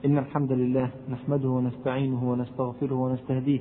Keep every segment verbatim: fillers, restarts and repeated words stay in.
إن الحمد لله نحمده ونستعينه ونستغفره ونستهديه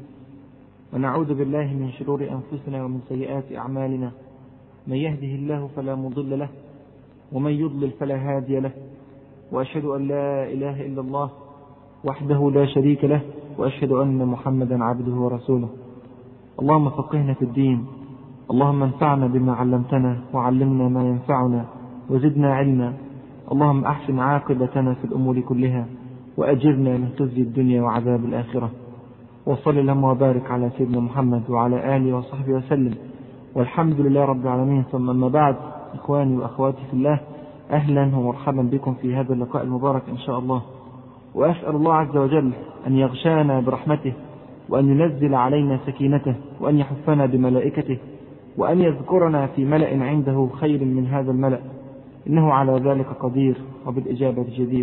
ونعوذ بالله من شرور أنفسنا ومن سيئات أعمالنا. من يهده الله فلا مضل له ومن يضلل فلا هادي له، وأشهد أن لا إله إلا الله وحده لا شريك له، وأشهد أن محمدا عبده ورسوله. اللهم فقهنا في الدين، اللهم انفعنا بما علمتنا وعلمنا ما ينفعنا وزدنا علما. اللهم أحسن عاقبتنا في الأمور كلها وأجرنا من خزي الدنيا وعذاب الآخرة. وصل اللهم وبارك على سيدنا محمد وعلى آله وصحبه وسلم، والحمد لله رب العالمين. ثم أما بعد، إخواني وأخواتي في الله، أهلا ومرحبا بكم في هذا اللقاء المبارك إن شاء الله. وأسأل الله عز وجل أن يغشانا برحمته، وأن ينزل علينا سكينته، وأن يحفنا بملائكته، وأن يذكرنا في ملأ عنده خير من هذا الملأ، إنه على ذلك قدير وبالإجابة جدير.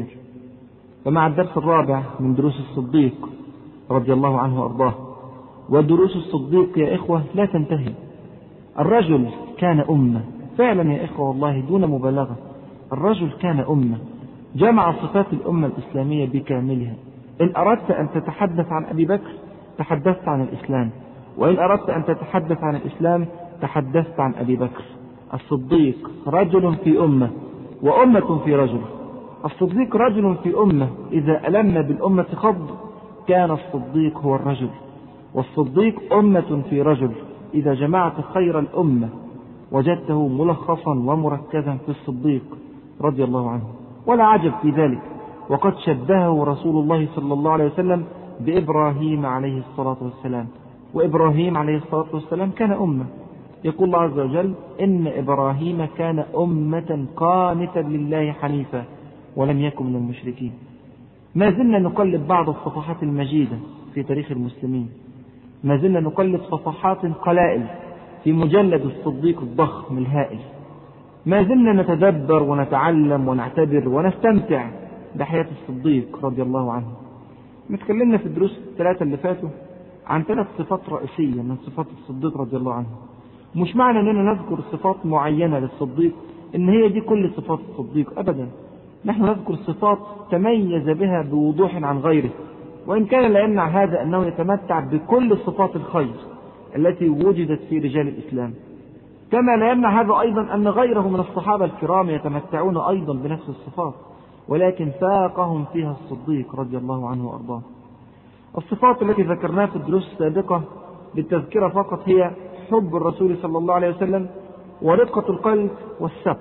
فمع الدرس الرابع من دروس الصديق رضي الله عنه وأرضاه. ودروس الصديق يا إخوة لا تنتهي. الرجل كان أمة فعلا يا إخوة، والله دون مبالغة. الرجل كان أمة، جمع صفات الأمة الإسلامية بكاملها. إن أردت أن تتحدث عن أبي بكر تحدثت عن الإسلام، وإن أردت أن تتحدث عن الإسلام تحدثت عن أبي بكر. الصديق رجل في أمة، وأمة في رجل. الصديق رجل في أمة، إذا ألمنا بالأمة خض كان الصديق هو الرجل. والصديق أمة في رجل، إذا جمعت خير الأمة وجدته ملخصا ومركزا في الصديق رضي الله عنه. ولا عجب في ذلك، وقد شبهه رسول الله صلى الله عليه وسلم بإبراهيم عليه الصلاة والسلام. وإبراهيم عليه الصلاة والسلام كان أمة. يقول الله عز وجل: إن إبراهيم كان أمة قانتا لله حنيفا ولم يكن من المشركين. ما زلنا نقلب بعض الصفحات المجيدة في تاريخ المسلمين، ما زلنا نقلب صفحات قلائل في مجلد الصديق الضخم الهائل. ما زلنا نتدبر ونتعلم ونعتبر ونستمتع بحياة الصديق رضي الله عنه. نتكلمنا في الدروس الثلاثة اللي فاتوا عن ثلاث صفات رئيسية من صفات الصديق رضي الله عنه. مش معنى أننا نذكر صفات معينة للصديق إن هي دي كل صفات الصديق، أبدا. نحن نذكر صفات تميز بها بوضوح عن غيره، وإن كان لا يمنع هذا أنه يتمتع بكل صفات الخير التي وجدت في رجال الإسلام. كما لا يمنع هذا أيضا أن غيره من الصحابة الكرام يتمتعون أيضا بنفس الصفات، ولكن فاقهم فيها الصديق رضي الله عنه وأرضاه. الصفات التي ذكرناها في الدروس السابقة بالتذكرة فقط هي حب الرسول صلى الله عليه وسلم، ورقة القلب، والسبق.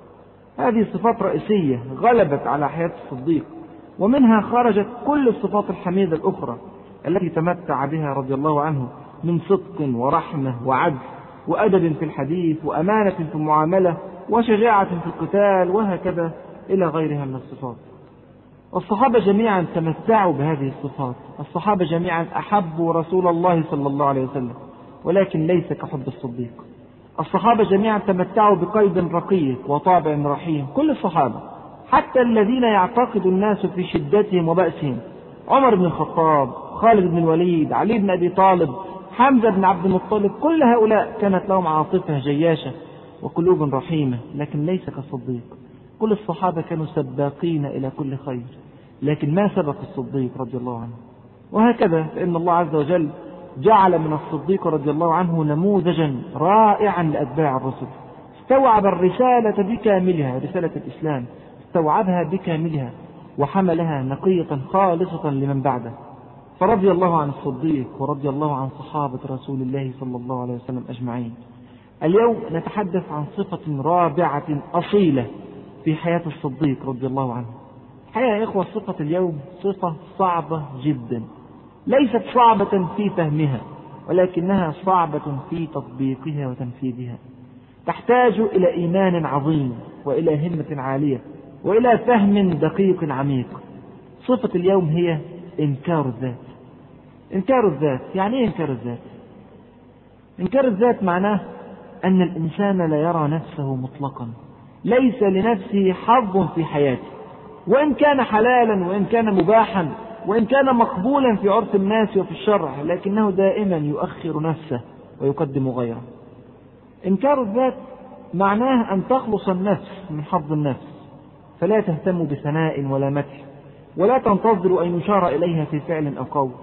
هذه صفات رئيسية غلبت على حياة الصديق، ومنها خرجت كل الصفات الحميدة الأخرى التي تمتع بها رضي الله عنه من صدق ورحمة وعدل وأدب في الحديث وأمانة في المعاملة وشجاعة في القتال، وهكذا إلى غيرها من الصفات. الصحابة جميعا تمتعوا بهذه الصفات. الصحابة جميعا أحبوا رسول الله صلى الله عليه وسلم، ولكن ليس كحب الصديق. الصحابة جميعا تمتعوا بقلب رقيق وطابع رحيم. كل الصحابة، حتى الذين يعتقد الناس في شدتهم وبأسهم: عمر بن الخطاب، خالد بن الوليد، علي بن أبي طالب، حمزة بن عبد المطلب، كل هؤلاء كانت لهم عاطفة جياشة وقلوب رحيمة، لكن ليس كالصديق. كل الصحابة كانوا سباقين إلى كل خير، لكن ما سبق الصديق رضي الله عنه. وهكذا فإن الله عز وجل جعل من الصديق رضي الله عنه نموذجا رائعا لأتباع الرسل. استوعب الرسالة بكاملها، رسالة الإسلام استوعبها بكاملها وحملها نقية خالصة لمن بعده. فرضي الله عن الصديق ورضي الله عن صحابة رسول الله صلى الله عليه وسلم أجمعين. اليوم نتحدث عن صفة رابعة أصيلة في حياة الصديق رضي الله عنه. الحقيقة يا إخوة، صفة اليوم صفة صعبة جدا، ليست صعبة في فهمها، ولكنها صعبة في تطبيقها وتنفيذها. تحتاج إلى إيمان عظيم، وإلى همة عالية، وإلى فهم دقيق عميق. صفة اليوم هي إنكار الذات. إنكار الذات يعني إيه إنكار الذات؟ إنكار الذات معناه أن الإنسان لا يرى نفسه مطلقا، ليس لنفسه حظ في حياته، وإن كان حلالا وإن كان مباحا وإن كان مقبولا في عرف الناس وفي الشرع، لكنه دائما يؤخر نفسه ويقدم غيره. إنكار الذات معناه أن تخلص النفس من حظ النفس، فلا تهتم بثناء ولا مدح، ولا تنتظر أن يشار إليها في فعل أو قول.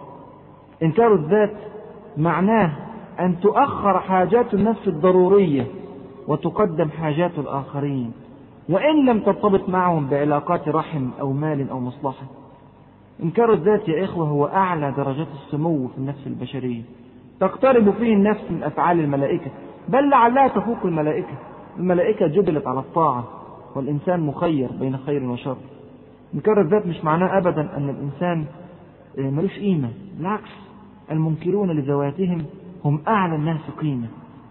إنكار الذات معناه أن تؤخر حاجات النفس الضرورية وتقدم حاجات الآخرين، وإن لم ترتبط معهم بعلاقات رحم أو مال أو مصلحة. إنكار الذات يا إخوة هو أعلى درجات السمو في النفس البشرية، تقترب فيه النفس من أفعال الملائكة، بل لعلها تفوق الملائكة. الملائكة جبلت على الطاعة، والإنسان مخير بين خير وشر. إنكار الذات مش معناه أبدا أن الإنسان ملوش قيمة، بالعكس، المنكرون لذواتهم هم أعلى الناس قيمة،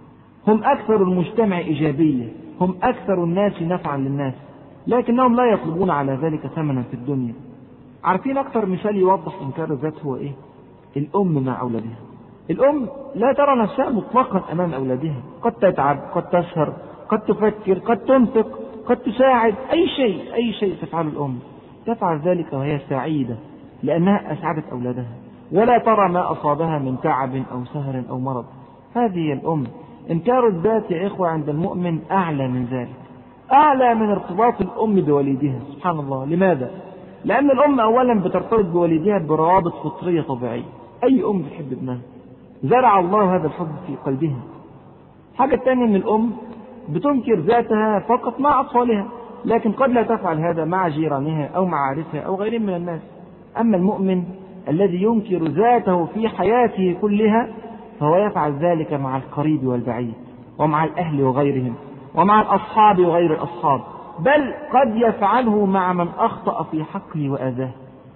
هم أكثر المجتمع إيجابية، هم أكثر الناس نفعا للناس، لكنهم لا يطلبون على ذلك ثمنا في الدنيا. عارفين أكثر مثال يوضح إنكار الذات هو إيه؟ الأم مع أولادها. الأم لا ترى نفسها مطلقا أمام أولادها، قد تتعب، قد تسهر، قد تفكر، قد تنفق، قد تساعد، أي شيء أي شيء تفعل الأم تفعل ذلك وهي سعيدة لأنها أسعدت أولادها، ولا ترى ما أصابها من تعب أو سهر أو مرض. هذه هي الأم. إنكار الذات يا إخوة عند المؤمن أعلى من ذلك، أعلى من ارتباط الأم بوليدها. سبحان الله. لماذا؟ لأن الأم أولا بترتبط بوليدها بروابط فطرية طبيعية، أي أم بتحب ابنها، زرع الله هذا الحب في قلبها. حاجة تانية من الأم بتنكر ذاتها فقط مع أطفالها، لكن قد لا تفعل هذا مع جيرانها أو معارفها أو غيرهم من الناس. أما المؤمن الذي ينكر ذاته في حياته كلها فهو يفعل ذلك مع القريب والبعيد، ومع الأهل وغيرهم، ومع الأصحاب وغير الأصحاب، بل قد يفعله مع من أخطأ في حقه وأذاه.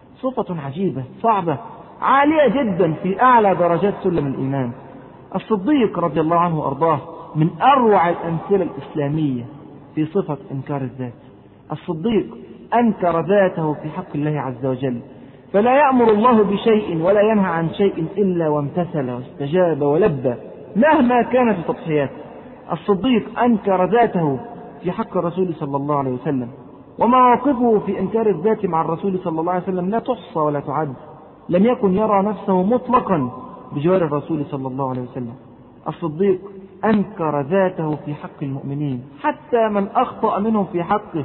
صفة عجيبة صعبة عالية جدا في أعلى درجات سلم الإيمان. الصديق رضي الله عنه وأرضاه من أروع الأمثلة الإسلامية في صفة إنكار الذات. الصديق أنكر ذاته في حق الله عز وجل، فلا يأمر الله بشيء ولا ينهى عن شيء إلا وامتثل واستجاب ولبى مهما كانت التضحيات. الصديق أنكر ذاته في حق الرسول صلى الله عليه وسلم، ومواقفه في إنكار الذات مع الرسول صلى الله عليه وسلم لا تحصى ولا تعد. لم يكن يرى نفسه مطلقا بجوار الرسول صلى الله عليه وسلم. الصديق أنكر ذاته في حق المؤمنين، حتى من أخطأ منهم في حقه،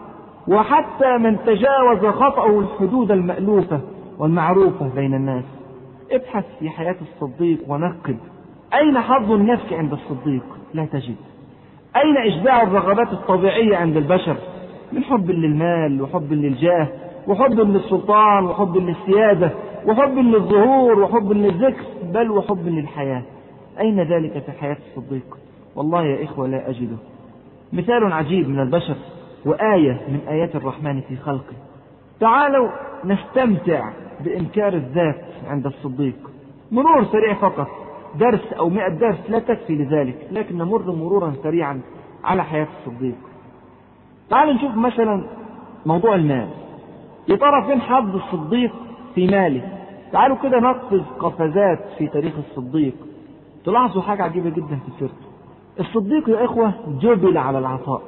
وحتى من تجاوز خطأه الحدود المألوفة والمعروفة بين الناس. ابحث في حياة الصديق ونقب أين حظ النفس عند الصديق؟ لا تجد. أين إشباع الرغبات الطبيعية عند البشر من حب للمال وحب للجاه وحب للسلطان وحب للسيادة وحب للظهور وحب للذكر، بل وحب للحياة؟ أين ذلك في حياة الصديق؟ والله يا إخوة لا أجده. مثال عجيب من البشر وآية من آيات الرحمن في خلقه. تعالوا نستمتع بإنكار الذات عند الصديق. مرور سريع فقط، درس أو مئة درس لا تكفي لذلك، لكن نمر مرورا سريعا على حياة الصديق. تعالوا نشوف مثلا موضوع المال. يا ترى فين حظ الصديق في ماله؟ تعالوا كده نقفز قفزات في تاريخ الصديق، تلاحظوا حاجة عجيبة جدا في سيرته. الصديق يا إخوة جبل على العطاء.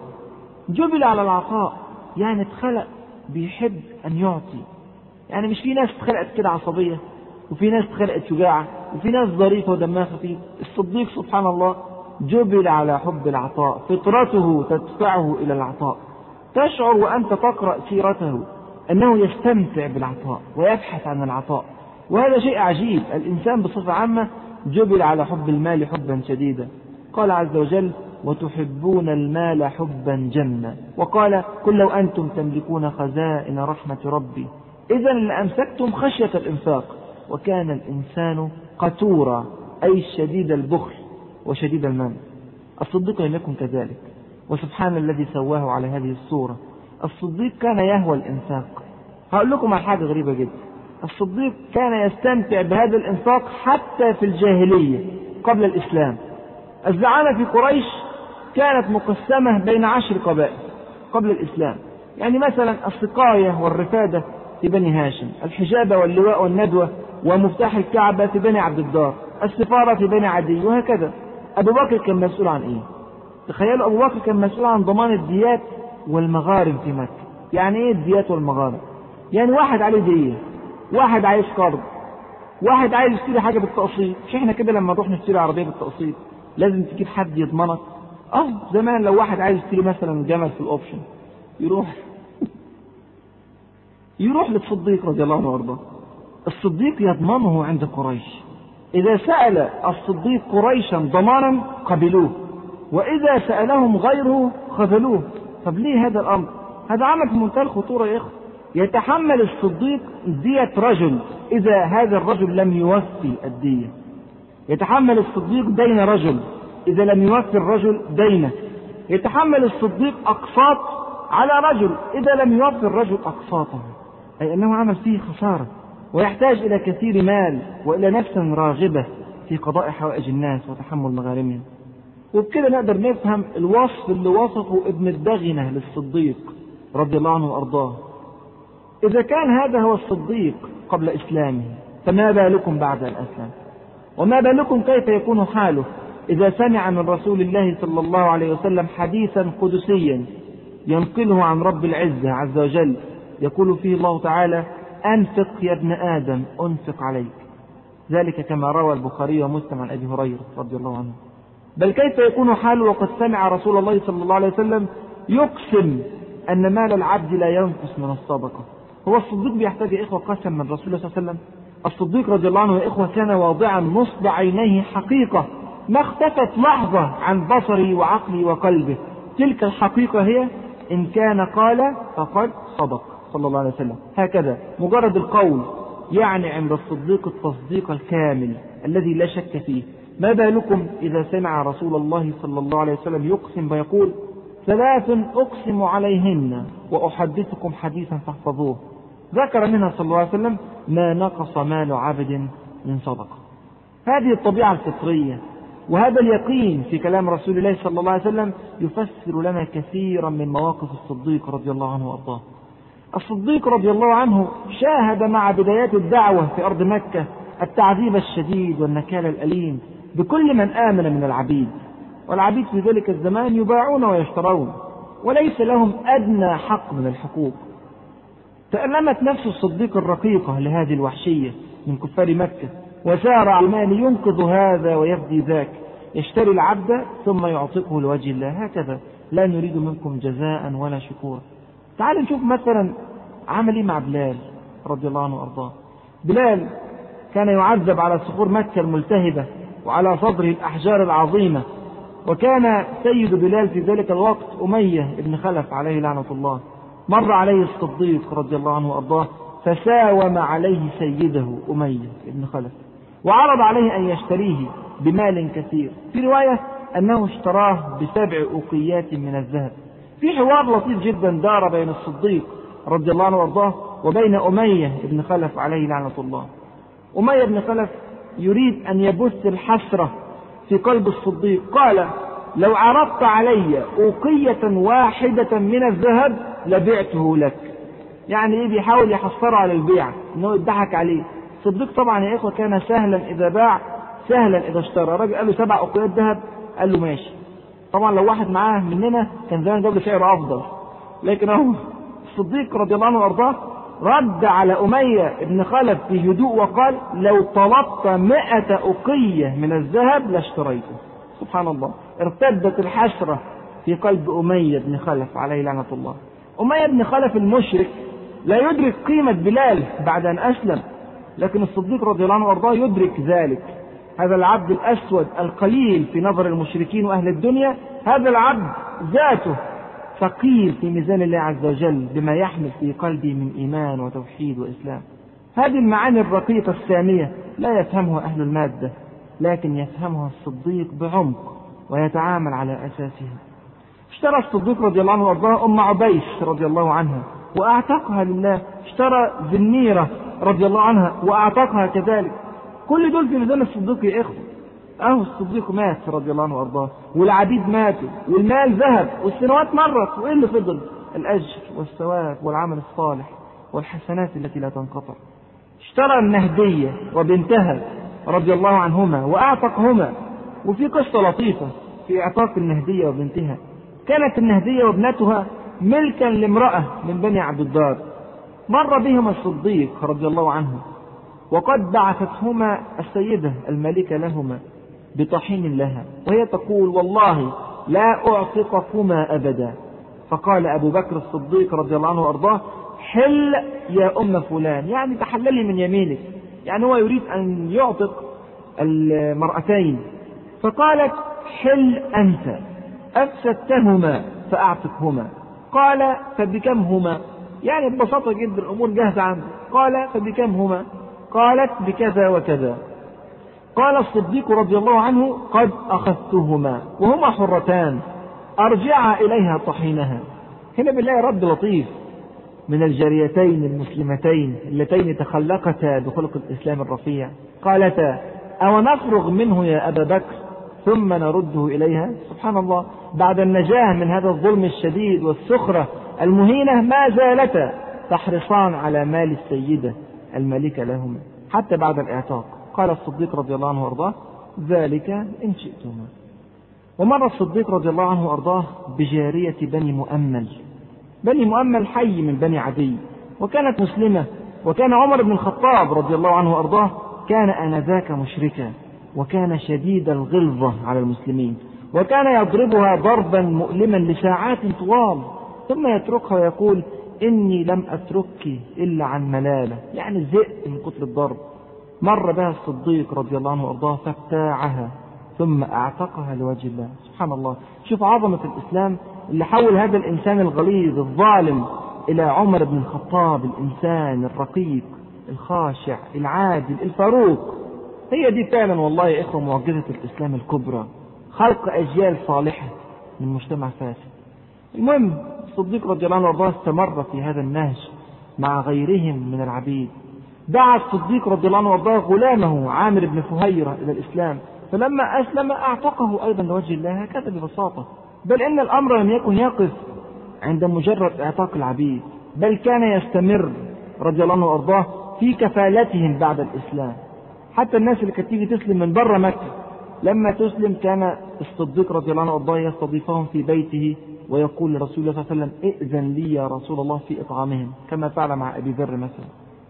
جبل على العطاء يعني اتخلق بيحب أن يعطي. يعني مش في ناس اتخلقت كده عصبية، وفي ناس اتخلقت شجاعة، وفي ناس ظريفة ودمها خفيف. الصديق سبحان الله جبل على حب العطاء، فطرته تدفعه إلى العطاء. تشعر وأنت تقرأ سيرته أنه يستمتع بالعطاء ويبحث عن العطاء، وهذا شيء عجيب. الإنسان بصفة عامة جبل على حب المال حبا شديدا. قال عز وجل: وتحبون المال حبا جما. وقال: قل لو أنتم تملكون خزائن رحمة ربي إذا لأمسكتم خشية الإنفاق وكان الإنسان قتورا، أي شديد البخل وشديد المن. الصديق لم يكن كذلك، وسبحان الذي سواه على هذه الصورة. الصديق كان يهوى الإنفاق. هقول لكم على حاجة غريبة جدا. الصديق كان يستمتع بهذا الإنفاق حتى في الجاهلية قبل الإسلام. الزعامة في قريش كانت مقسمة بين عشر قبائل قبل الإسلام. يعني مثلا السقاية والرفادة في بني هاشم، الحجابة واللواء والندوة ومفتاح الكعبة في بني عبد الدار، السفارة في بني عدي، وهكذا. أبو بكر كان مسؤول عن إيه؟ تخيلوا، أبو بكر كان مسؤول عن ضمان الديات والمغارم في مكة. يعني إيه الديات والمغارم؟ يعني واحد عليه دية، واحد عايز قرض، واحد عايز يشتري حاجة بالتقسيط. مش احنا كده لما نروح نشتري عربية بالتقسيط لازم تجيب حد يضمنك؟ اه زمان لو واحد عايز يشتري مثلا جمل في الأوبشن يروح يروح للصديق رضي الله عنه وارضاه. الصديق يضمنه عند قريش، إذا سأل الصديق قريشا ضمانا قبلوه، وإذا سألهم غيره خذلوه. طب ليه هذا الأمر؟ هذا عمل في منتهى الخطورة يا إخوة. يتحمل الصديق دية رجل إذا هذا الرجل لم يوفي الدية، يتحمل الصديق دين رجل إذا لم يوفي الرجل دينه، يتحمل الصديق أقساط على رجل إذا لم يوفي الرجل أقساطه، أي أنه عمل فيه خسارة ويحتاج إلى كثير مال وإلى نفس راغبة في قضاء حوائج الناس وتحمل مغارمهم. وبكده نقدر نفهم الوصف اللي وصفه ابن الدغنة للصديق رضي الله عنه وأرضاه. إذا كان هذا هو الصديق قبل إسلامه، فما بالكم بعد الإسلام؟ وما بالكم كيف يكون حاله إذا سمع من رسول الله صلى الله عليه وسلم حديثا قدسيا ينقله عن رب العزة عز وجل، يقول فيه الله تعالى: أنفق يا ابن آدم أنفق عليك، ذلك كما روى البخاري ومسلم عن أبي هريرة رضي الله عنه. بل كيف يكون حاله وقد سمع رسول الله صلى الله عليه وسلم يقسم أن مال العبد لا ينقص من الصدقة. هو الصديق بيحتاج يا إخوة قسم من رسول الله صلى الله عليه وسلم؟ الصديق رضي الله عنه يا إخوة كان واضعا نصب عينيه حقيقة ما اختفت لحظة عن بصري وعقلي وقلبه. تلك الحقيقة هي: إن كان قال فقد صدق صلى الله عليه وسلم. هكذا مجرد القول يعني عند الصديق التصديق الكامل الذي لا شك فيه. ما بالكم إذا سمع رسول الله صلى الله عليه وسلم يقسم ويقول: ثلاث أقسم عليهن وأحدثكم حديثا فاحفظوه. ذكر منها صلى الله عليه وسلم: ما نقص مال عبد من صدقة. هذه الطبيعة الفطرية وهذا اليقين في كلام رسول الله صلى الله عليه وسلم يفسر لنا كثيرا من مواقف الصديق رضي الله عنه وأرضاه. الصديق رضي الله عنه شاهد مع بدايات الدعوة في أرض مكة التعذيب الشديد والنكال الأليم بكل من آمن من العبيد، والعبيد في ذلك الزمان يباعون ويشترون وليس لهم أدنى حق من الحقوق. تألمت نفس الصديق الرقيقة لهذه الوحشية من كفار مكة، وسار عمان ينقذ هذا ويفدي ذاك، يشتري العبد ثم يعتقه لوجه الله. هكذا لا نريد منكم جزاء ولا شكورا. تعالوا نشوف مثلا عمل ايه مع بلال رضي الله عنه وارضاه. بلال كان يعذب على صخور مكة الملتهبة وعلى صدره الأحجار العظيمة، وكان سيد بلال في ذلك الوقت أمية بن خلف عليه لعنة الله. مر عليه الصديق رضي الله عنه وارضاه فساوم عليه سيده أمية بن خلف وعرض عليه أن يشتريه بمال كثير. في رواية أنه اشتراه بسبع أوقيات من الذهب. في حوار لطيف جدا دار بين الصديق رضي الله عنه وارضاه وبين أمية بن خلف عليه لعنة الله. أمية بن خلف يريد أن يبث الحسرة في قلب الصديق، قال: لو عرضت علي أوقية واحدة من الذهب لبعته لك. يعني ايه؟ بيحاول يحصره على البيع، انه يضحك عليه. الصديق طبعا يا اخوة كان سهلا اذا باع سهلا اذا اشترى. الراجل قال له سبع أوقيات ذهب، قال له ماشي. طبعا لو واحد معاه مننا كان زمان جاب له سعر افضل، لكن اهو الصديق رضي الله عنه وارضاه رد على أمية بن خلف في هدوء وقال: لو طلبت مئة أوقية من الذهب لاشتريته. سبحان الله، ارتدت الحسرة في قلب أمية بن خلف عليه لعنة الله. أمية بن خلف المشرك لا يدرك قيمة بلال بعد أن أسلم، لكن الصديق رضي الله عنه وارضاه يدرك ذلك. هذا العبد الأسود القليل في نظر المشركين وأهل الدنيا، هذا العبد ذاته ثقيل في ميزان الله عز وجل بما يحمل في قلبه من إيمان وتوحيد وإسلام. هذه المعاني الرقيقة السامية لا يفهمها أهل المادة، لكن يفهمها الصديق بعمق ويتعامل على أساسها. اشترى الصديق رضي الله عنه وارضاه أم عبيس رضي الله عنها وأعتقها لله. اشترى ذنيرة رضي الله عنها وأعتقها كذلك. كل دول في ميزان الصديق يا إخوة. أهو الصديق مات رضي الله عنه وارضاه، والعبيد ماتوا، والمال ذهب، والسنوات مرت، وإيه اللي فضل؟ الأجر والثواب والعمل الصالح والحسنات التي لا تنقطع. اشترى النهدية وبنتها رضي الله عنهما وأعتقهما. وفي قصة لطيفة في إعتاق النهدية وبنتها. كانت النهدية وابنتها ملكا لامرأة من بني عبد الدار. مر بهما الصديق رضي الله عنه وقد بعثتهما السيدة الملكة لهما بطحين لها، وهي تقول: والله لا أعتقكما أبدا. فقال أبو بكر الصديق رضي الله عنه وأرضاه: حل يا أم فلان، يعني تحللي من يمينك، يعني هو يريد أن يعتق المرأتين. فقالت حل أنت، أفسدتهما فأعتقهما. قال فبكم هما؟ يعني ببساطة جدا الأمور جاهزة عنه. قال فبكم هما؟ قالت بكذا وكذا. قال الصديق رضي الله عنه قد أخذتهما وهما حرتان، أرجع إليها طحينها. هنا بالله رد لطيف من الجاريتين المسلمتين اللتين تخلقتا بخلق الإسلام الرفيع. قالتا أو نفرغ منه يا أبا بكر ثم نرده إليها؟ سبحان الله، بعد النجاة من هذا الظلم الشديد والسخرة المهينة ما زالتا تحرصان على مال السيدة الملكة لهما حتى بعد الإعتاق. قال الصديق رضي الله عنه وأرضاه ذلك إن شئتما. ومر الصديق رضي الله عنه وأرضاه بجارية بني مؤمل. بني مؤمل حي من بني عدي، وكانت مسلمة. وكان عمر بن الخطاب رضي الله عنه وأرضاه كان آنذاك مشركا، وكان شديد الغلظة على المسلمين، وكان يضربها ضربا مؤلما لساعات طوال ثم يتركها ويقول إني لم أتركك إلا عن ملالة، يعني زئت من كتر الضرب. مر بها الصديق رضي الله عنه وأرضاه فابتاعها ثم أعتقها لوجه الله. سبحان الله، شوف عظمة الإسلام اللي حول هذا الإنسان الغليظ الظالم إلى عمر بن الخطاب الإنسان الرقيق الخاشع العادل الفاروق. هي دي فعلا والله يا إخوة معجزة الإسلام الكبرى، خلق أجيال صالحة من مجتمع فاسد. المهم الصديق رضي الله عنه وارضاه استمر في هذا النهج مع غيرهم من العبيد. دعا الصديق رضي الله عنه وارضاه غلامه عامر بن فهيرة إلى الإسلام، فلما أسلم أعتقه أيضا لوجه الله، هكذا ببساطة. بل إن الأمر لم يكن يقف عند مجرد اعتاق العبيد، بل كان يستمر رضي الله عنه وارضاه في كفالتهم بعد الإسلام. حتى الناس اللي كانت تيجي تسلم من بره مكة لما تسلم كان الصديق رضي الله عنه وارضاه يستضيفهم في بيته ويقول لرسول الله صلى الله عليه وسلم ائذن لي يا رسول الله في إطعامهم، كما فعل مع أبي ذر مثلا.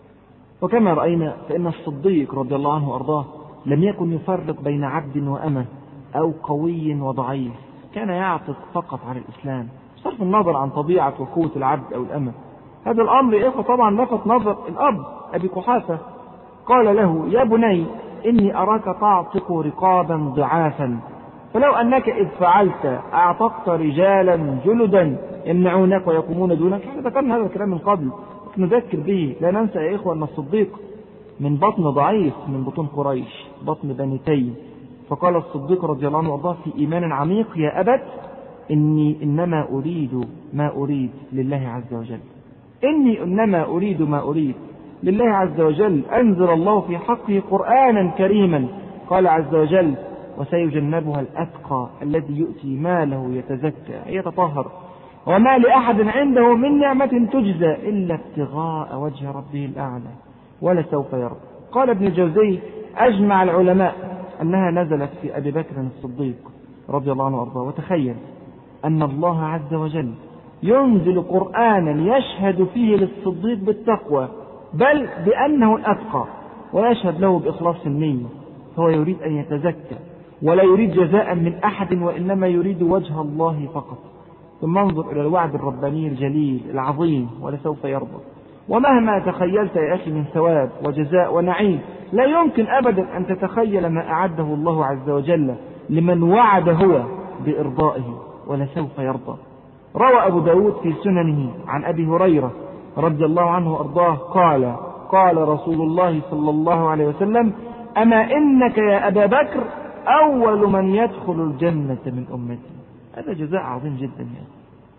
وكما رأينا فإن الصديق رضي الله عنه وارضاه لم يكن يفرق بين عبد وأمة أو قوي وضعيف، كان يعطف فقط على الإسلام بصرف النظر عن طبيعة وقوة العبد أو الأمة. هذا الأمر يا إخوة طبعا لفت نظر الأب أبي قحافة، قال له يا بني إني أراك تعتق رقابا ضعافا، فلو أنك إذ فعلت أعتقت رجالا جلدا يمنعونك ويقومون دونك. احنا ذكرنا هذا الكلام من قبل، نذكر به. لا ننسى يا إخوة أن الصديق من بطن ضعيف من بطون قريش، بطن بني تيم. فقال الصديق رضي الله عنه وارضاه في إيمان عميق يا أبت إني إنما أريد ما أريد لله عز وجل، إني إنما أريد ما أريد لله عز وجل. أنزل الله في حقه قرآنا كريما، قال عز وجل وسيجنبها الأتقى الذي يؤتي ماله يتزكى يتطهر وما لأحد عنده من نعمة تجزى إلا ابتغاء وجه ربه الأعلى ولسوف يرضى. قال ابن الجوزي أجمع العلماء أنها نزلت في أبي بكر الصديق رضي الله عنه وارضاه. وتخيل أن الله عز وجل ينزل قرآنا يشهد فيه للصديق بالتقوى بل بأنه الأتقى، ويشهد له بإخلاص النية، فهو يريد أن يتزكى ولا يريد جزاء من أحد وإنما يريد وجه الله فقط. ثم انظر إلى الوعد الرباني الجليل العظيم ولسوف يرضى. ومهما تخيلت يا أخي من ثواب وجزاء ونعيم لا يمكن أبدا أن تتخيل ما أعده الله عز وجل لمن وعد هو بإرضائه ولسوف يرضى. روى أبو داود في سننه عن أبي هريرة رضي الله عنه وأرضاه قال قال رسول الله صلى الله عليه وسلم أما إنك يا أبا بكر أول من يدخل الجنة من أمتي. هذا جزاء عظيم جدا يعني.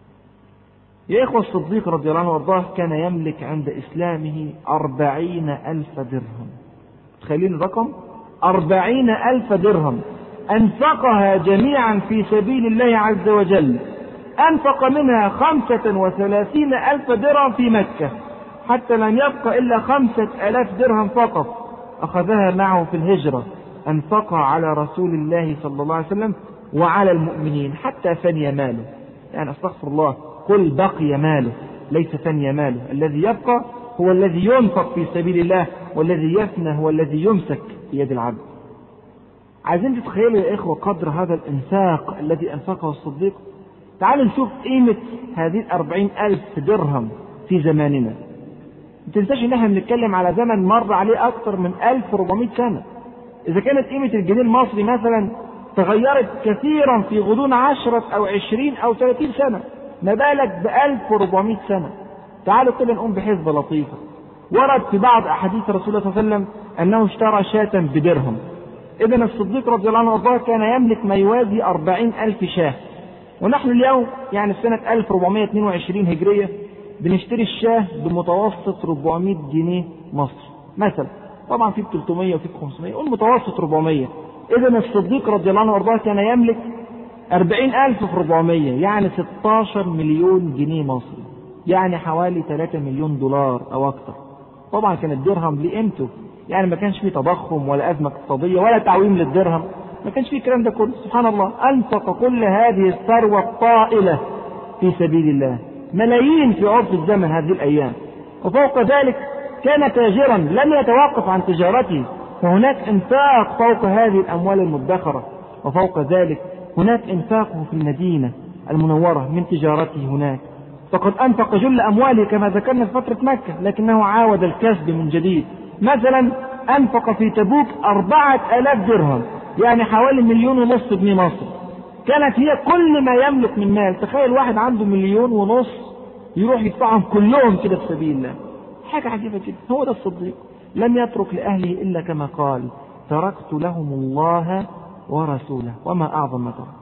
يا إخوة الصديق رضي الله عنه وارضاه كان يملك عند إسلامه أربعين ألف درهم. تخيلين الرقم أربعين ألف درهم أنفقها جميعا في سبيل الله عز وجل. أنفق منها خمسة وثلاثين ألف درهم في مكة حتى لم يبق إلا خمسة ألاف درهم فقط أخذها معه في الهجرة أنفقها على رسول الله صلى الله عليه وسلم وعلى المؤمنين حتى فني ماله. يعني أستغفر الله، قل بقي ماله ليس فني ماله. الذي يبقى هو الذي ينفق في سبيل الله، والذي يفنى هو الذي يمسك بيد العبد. عايزين تتخيلوا يا إخوة قدر هذا الإنفاق الذي أنفقه الصديق. تعالوا نشوف قيمة هذه الأربعين ألف درهم في زماننا. ما تنساش ان احنا بنتكلم على زمن مر عليه اكثر من ألف وأربعمائة سنة. اذا كانت قيمة الجنيه المصري مثلا تغيرت كثيرا في غضون عشرة او عشرين او ثلاثين سنة، ما بالك بألف وأربعمائة سنة. تعالوا كده نقوم بحسبة لطيفة. ورد في بعض احاديث رسول الله صلى الله عليه وسلم انه اشترى شاة بدرهم. اذن الصديق رضي الله عنه وارضاه كان يملك ما يوازي أربعين ألف شاة، ونحن اليوم يعني في سنة ألف وأربعمائة واثنين وعشرين هجرية بنشتري الشاه بمتوسط أربعمائة جنيه مصري مثلا. طبعا في ثلاثمائة وفي خمسمائة، قول متوسط أربعمائة. اذن الصديق رضي الله عنه وارضاه كان يملك أربعين ألف في أربعمائة، يعني ستاشر مليون جنيه مصري، يعني حوالي ثلاثة مليون دولار او اكثر. طبعا كان الدرهم ليه قيمته، يعني ما كانش فيه تضخم ولا ازمه اقتصاديه ولا تعويم للدرهم، ما كانش فيه الكلام ده كله. سبحان الله، انفق كل هذه الثروه الطائله في سبيل الله، ملايين في عرف الزمن هذه الايام. وفوق ذلك كان تاجرا لم يتوقف عن تجارته، فهناك انفاق فوق هذه الاموال المدخره. وفوق ذلك هناك انفاقه في المدينه المنوره من تجارته هناك، فقد انفق جل امواله كما ذكرنا في فتره مكه، لكنه عاود الكسب من جديد. مثلا انفق في تبوك أربعة آلاف درهم، يعني حوالي مليون ونصف جنيه مصري، كانت هي كل ما يملك من مال. تخيل واحد عنده مليون ونص يروح يدفعهم كلهم كده في سبيل الله، حاجة عجيبة جدا. هو ده الصديق، لم يترك لأهله إلا كما قال: تركت لهم الله ورسوله وما أعظم ما ترك.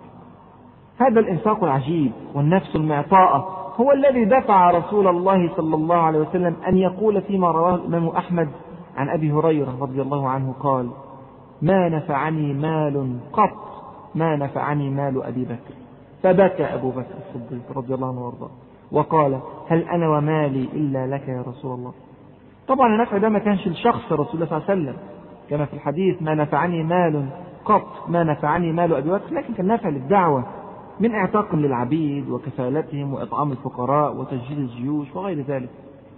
هذا الإنفاق العجيب والنفس المعطاءة هو الذي دفع رسول الله صلى الله عليه وسلم أن يقول فيما رواه الإمام أحمد عن أبي هريرة رضي الله عنه قال: ما نفعني مال قط ما نفعني مال أبي بكر. فبكى أبو بكر الصديق رضي الله عنه وارضاه وقال: هل أنا ومالي إلا لك يا رسول الله. طبعا النفع ده ما كانش لشخص رسول الله صلى الله عليه وسلم كما في الحديث: ما نفعني مال قط ما نفعني مال أبي بكر، لكن كان نفع للدعوة من اعتاق للعبيد وكفالتهم وإطعام الفقراء وتجهيز الجيوش وغير ذلك.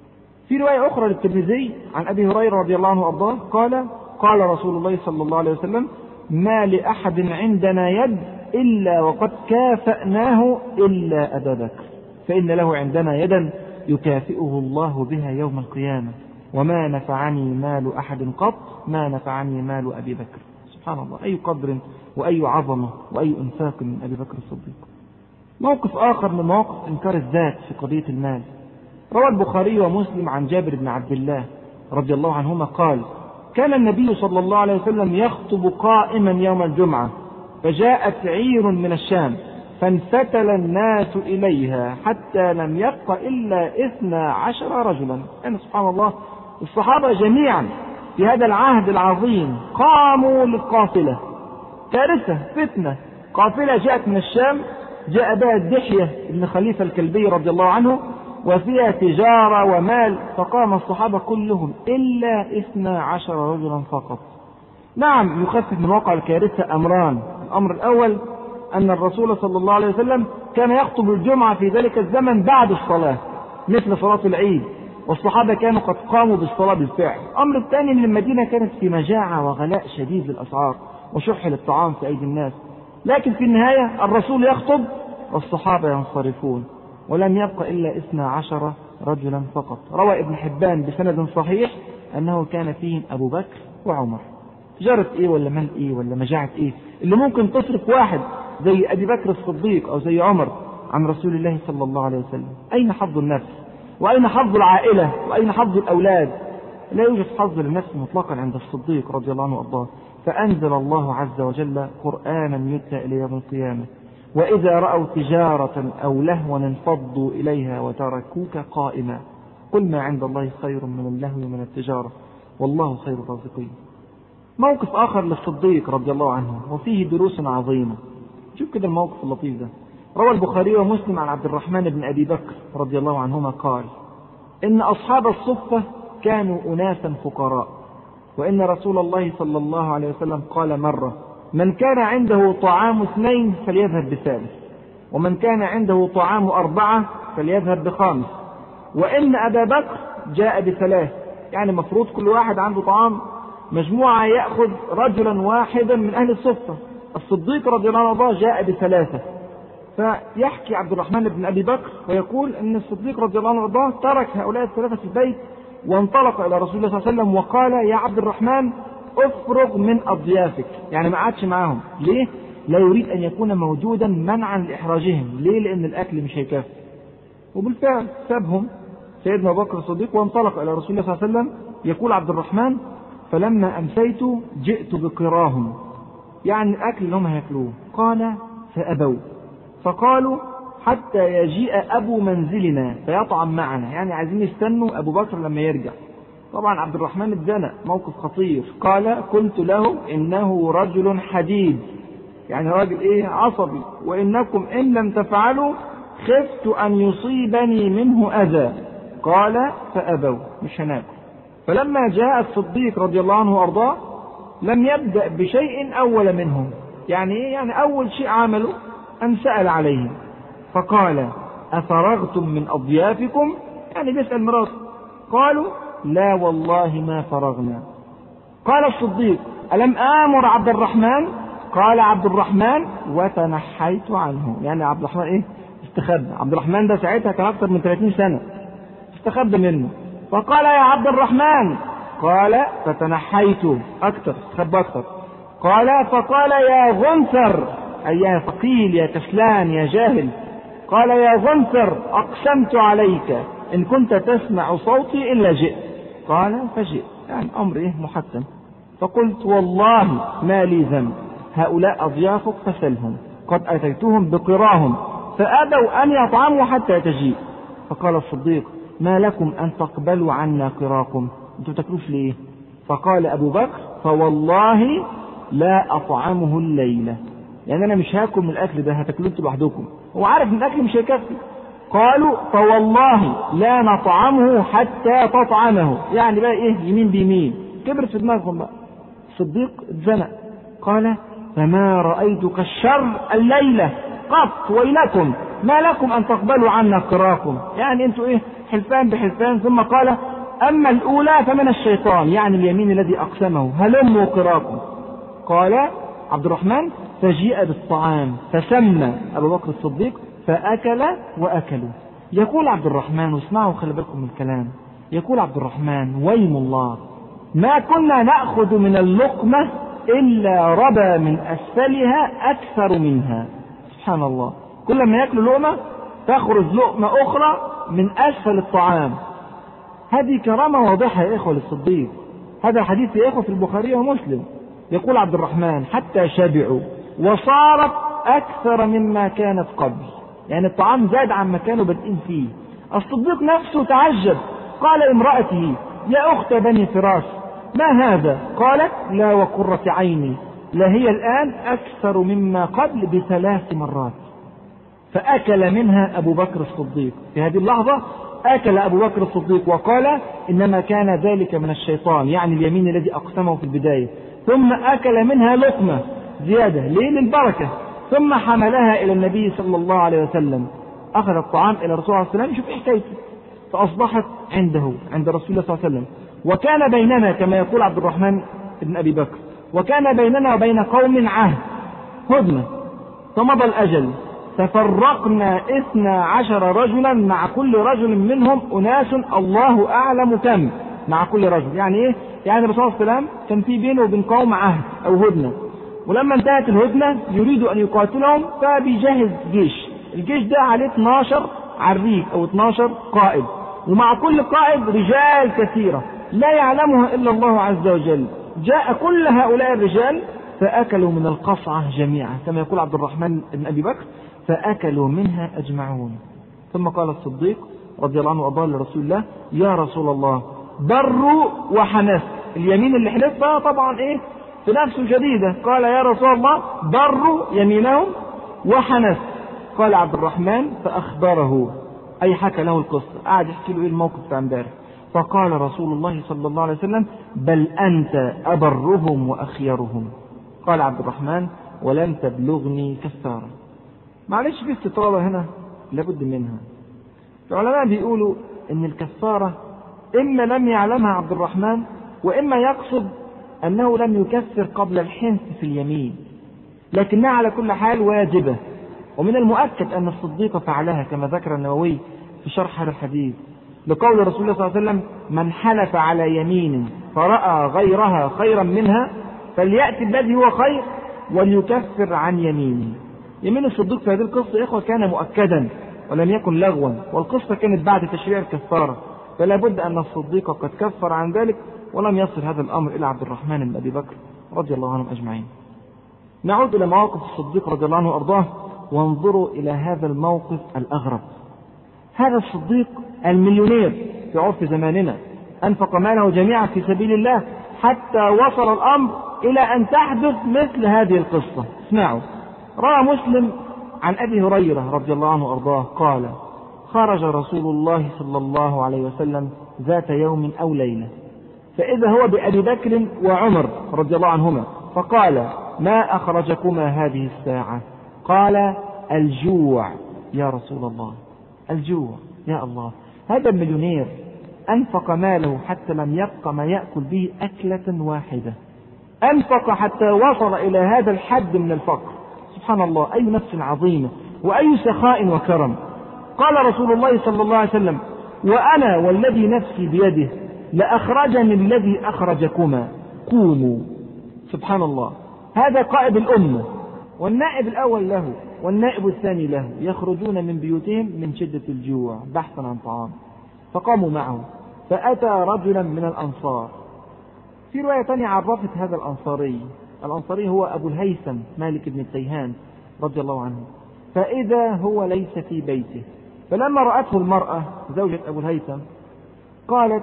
في رواية أخرى للترمذي عن أبي هريرة رضي الله عنه وأرضاه قال: قال رسول الله صلى الله عليه وسلم: ما لأحد عندنا يد إلا وقد كافأناه إلا أبا بكر، فإن له عندنا يدا يكافئه الله بها يوم القيامة، وما نفعني مال أحد قط ما نفعني مال أبي بكر. سبحان الله، أي قدر وأي عظمة وأي إنفاق من أبي بكر الصديق. موقف آخر من مواقف إنكار الذات في قضية المال، روى البخاري ومسلم عن جابر بن عبد الله رضي الله عنهما قال: كان النبي صلى الله عليه وسلم يخطب قائما يوم الجمعة، فجاءت عير من الشام فانفتل الناس إليها حتى لم يبق إلا اثنا عشر رجلا. يعني سبحان الله، الصحابة جميعا في هذا العهد العظيم قاموا للقافلة. كارثة، فتنة، قافلة جاءت من الشام، جاء بها الدحية بن خليفة الكلبي رضي الله عنه، وفيها تجارة ومال، فقام الصحابة كلهم إلا اثنا عشر رجلا فقط. نعم، يخفف من واقع الكارثة أمران: الأمر الأول أن الرسول صلى الله عليه وسلم كان يخطب الجمعة في ذلك الزمن بعد الصلاة مثل صلاة العيد، والصحابة كانوا قد قاموا بالصلاة بالفعل. الأمر الثاني أن المدينة كانت في مجاعة وغلاء شديد للأسعار وشح للطعام في أيدي الناس، لكن في النهاية الرسول يخطب والصحابة ينصرفون، ولم يبق إلا اثنا عشر رجلا فقط. روى ابن حبان بسند صحيح أنه كان فيهم أبو بكر وعمر. تجارة إيه ولا مال إيه ولا مجاعة إيه اللي ممكن تصرف واحد زي أبي بكر الصديق أو زي عمر عن رسول الله صلى الله عليه وسلم؟ أين حظ النفس؟ وأين حظ العائلة؟ وأين حظ الأولاد؟ لا يوجد حظ للنفس مطلقا عند الصديق رضي الله عنه وأرضاه. فأنزل الله عز وجل قرآنا يتلى إلى يوم القيامة: وإذا رأوا تجارة أو لهوا انفضوا إليها وتركوك قائما قل ما عند الله خير من اللهو ومن التجارة والله خير الرازقين. موقف آخر للصديق رضي الله عنه وفيه دروس عظيمة. شوف كده الموقف اللطيف ده. روى البخاري ومسلم عن عبد الرحمن بن أبي بكر رضي الله عنهما قال: إن أصحاب الصفة كانوا أناسا فقراء، وإن رسول الله صلى الله عليه وسلم قال مرة: من كان عنده طعام اثنين فليذهب بثالث، ومن كان عنده طعام أربعة فليذهب بخامس، وإن أبا بكر جاء بثلاث. يعني مفروض كل واحد عنده طعام مجموعة يأخذ رجلا واحدا من أهل الصفة. الصديق رضي الله عنه جاء بثلاثة. فيحكي عبد الرحمن بن أبي بكر ويقول أن الصديق رضي الله عنه ترك هؤلاء الثلاثة في البيت وانطلق إلى رسول الله صلى الله عليه وسلم وقال يا عبد الرحمن افرغ من أضيافك، يعني ما عادش معاهم. ليه؟ لا يريد أن يكون موجودا منعا لإحراجهم. ليه؟ لأن الأكل مش هيكفي. وبالفعل سابهم سيدنا أبو بكر الصديق وانطلق إلى رسول الله صلى الله عليه وسلم. يقول عبد الرحمن فلما أمسيت جئت بقراهم، يعني الأكل اللي هم هياكلوه. قال فأبوا، فقالوا حتى يجيء أبو منزلنا فيطعم معنا، يعني عايزين يستنوا أبو بكر لما يرجع. طبعا عبد الرحمن اتزنق، موقف خطير. قال قلت له إنه رجل حديد، يعني راجل ايه عصبي، وإنكم إن لم تفعلوا خفت أن يصيبني منه أذى. قال فأبوا، مش هناكل. فلما جاء الصديق رضي الله عنه وأرضاه لم يبدأ بشيء أول منهم، يعني ايه؟ يعني أول شيء عمله أن سأل عليهم فقال أفرغتم من أضيافكم، يعني بيسأل مراته. قالوا لا والله ما فرغنا. قال الصديق ألم آمر عبد الرحمن؟ قال عبد الرحمن وتنحيت عنه، يعني عبد الرحمن ايه؟ استخبى. عبد الرحمن ده ساعتها كان أكثر من ثلاثين سنة، استخبى منه. فقال يا عبد الرحمن، قال فتنحيت أكثر، استخبى أكثر. قال فقال يا غنثر، أي يا ثقيل يا كسلان يا جاهل. قال يا غنثر أقسمت عليك إن كنت تسمع صوتي إلا جئت. قال فجئت، يعني أمر إيه محتم. فقلت والله ما لي ذنب، هؤلاء أضيافك فسلهم، قد أتيتهم بقراهم فأبوا أن يطعموا حتى تجيء. فقال الصديق ما لكم أن تقبلوا عنا قراكم، أنتم تاكلوش ليه؟ فقال أبو بكر فوالله لا أطعمه الليلة، يعني أنا مش هاكل من الأكل ده، هتاكلوه لوحدكم. هو عارف ان الأكل مش هيكفي. قالوا فوالله لا نطعمه حتى تطعمه، يعني بقى ايه؟ يمين بيمين، كبر في دماغهم بقى. الصديق اتزنق قال فما رأيتك الشر الليلة قط، ويلكم ما لكم أن تقبلوا عنا قراكم، يعني انتوا ايه؟ حلفان بحلفان. ثم قال أما الأولى فمن الشيطان، يعني اليمين الذي أقسمه، هلموا قراكم. قال عبد الرحمن فجيء بالطعام فسمى أبو بكر الصديق فأكل وأكلوا. يقول عبد الرحمن، واسمعوا خلي بالكم من الكلام، يقول عبد الرحمن ويم الله ما كنا نأخذ من اللقمة إلا ربى من أسفلها أكثر منها. سبحان الله، كل ما يأكل لقمة تخرج لقمة أخرى من أسفل الطعام. هذه كرامة واضحة يا إخوة للصديق. هذا الحديث يا إخوة في البخاري ومسلم. يقول عبد الرحمن حتى شبعوا وصارت أكثر مما كانت قبل، يعني الطعام زاد عما كانوا بادئين فيه. الصديق نفسه تعجب، قال امرأته يا أخت بني فراس ما هذا؟ قالت لا وقرة عيني، لا هي الآن أكثر مما قبل بثلاث مرات. فأكل منها أبو بكر الصديق. في هذه اللحظة أكل أبو بكر الصديق وقال إنما كان ذلك من الشيطان، يعني اليمين الذي أقسمه في البداية. ثم أكل منها لقمة زيادة ليه؟ للبركة. ثم حملها إلى النبي صلى الله عليه وسلم، أخذ الطعام إلى رسول الله صلى الله عليه وسلم، شوف حكايته. فأصبحت عنده عند رسول الله صلى الله عليه وسلم. وكان بيننا كما يقول عبد الرحمن بن أبي بكر وكان بيننا وبين قوم عهد هدنة، فمضى الأجل تفرقنا اثنا عشر رجلا، مع كل رجل منهم أناس الله أعلم كم، مع كل رجل يعني إيه؟ يعني الرسول صلى الله عليه وسلم كان في بينه وبين قوم عهد أو هدنة، ولما انتهت الهدنة يريد أن يقاتلهم فبيجهز جيش. الجيش ده عليه اثناشر عريك أو اثناشر قائد، ومع كل قائد رجال كثيرة لا يعلمها إلا الله عز وجل. جاء كل هؤلاء الرجال فأكلوا من القصعة جميعا كما يقول عبد الرحمن بن أبي بكر، فأكلوا منها أجمعون. ثم قال الصديق رضي الله عنه وأرضاه لرسول الله يا رسول الله بروا وحنث، اليمين اللي حلفها طبعا إيه في نفسه جديدة. قال يا رسول الله بروا يمينهم وحنث. قال عبد الرحمن فأخبره، أي حكى له القصة، قاعد يحكي له إيه الموقف بتاع امبارح. فقال رسول الله صلى الله عليه وسلم بل أنت أبرهم وأخيرهم. قال عبد الرحمن ولن تبلغني كثارة. معلش في استطرادة هنا لابد منها. العلماء بيقولوا إن الكثارة إما لم يعلمها عبد الرحمن، وإما يقصد أنه لم يكثر قبل الحنث في اليمين، لكنها على كل حال واجبة. ومن المؤكد أن الصديق فعلها كما ذكر النووي في شرح هذا الحديث، لقول رسول الله صلى الله عليه وسلم: من حلف على يمين فرأى غيرها خيرا منها فليأتي الذي هو خير وليكفر عن يمينه. يمين الصديق في هذه القصة يا إخوة كان مؤكدا ولم يكن لغوا، والقصة كانت بعد تشريع الكفارة، فلا بد أن الصديق قد كفر عن ذلك، ولم يصل هذا الأمر إلى عبد الرحمن بن أبي بكر رضي الله عنهم أجمعين. نعود إلى مواقف الصديق رضي الله عنه وأرضاه، وانظروا إلى هذا الموقف الأغرب. هذا الصديق المليونير في عرف زماننا أنفق ماله جميعا في سبيل الله، حتى وصل الأمر إلى أن تحدث مثل هذه القصة. اسمعوا. روى مسلم عن أبي هريرة رضي الله عنه وأرضاه قال: خرج رسول الله صلى الله عليه وسلم ذات يوم أو ليلة، فإذا هو بأبي بكر وعمر رضي الله عنهما، فقال: ما أخرجكما هذه الساعة؟ قال: الجوع يا رسول الله. الجوع يا الله. هذا المليونير أنفق ماله حتى لم يبق ما يأكل به أكلة واحدة، أنفق حتى وصل إلى هذا الحد من الفقر. سبحان الله، أي نفس عظيمة وأي سخاء وكرم. قال رسول الله صلى الله عليه وسلم: وأنا والذي نفسي بيده لأخرجني الذي أخرجكما، قوموا. سبحان الله، هذا قائد الأمة والنائب الأول له والنائب الثاني له يخرجون من بيوتهم من شدة الجوع بحثا عن طعام، فقاموا معه. فأتى رجلا من الأنصار. في رواية ثانية عرفت هذا الأنصاري، الأنصاري هو أبو الهيثم مالك بن التيهان رضي الله عنه، فإذا هو ليس في بيته. فلما رأته المرأة زوجة أبو الهيثم قالت: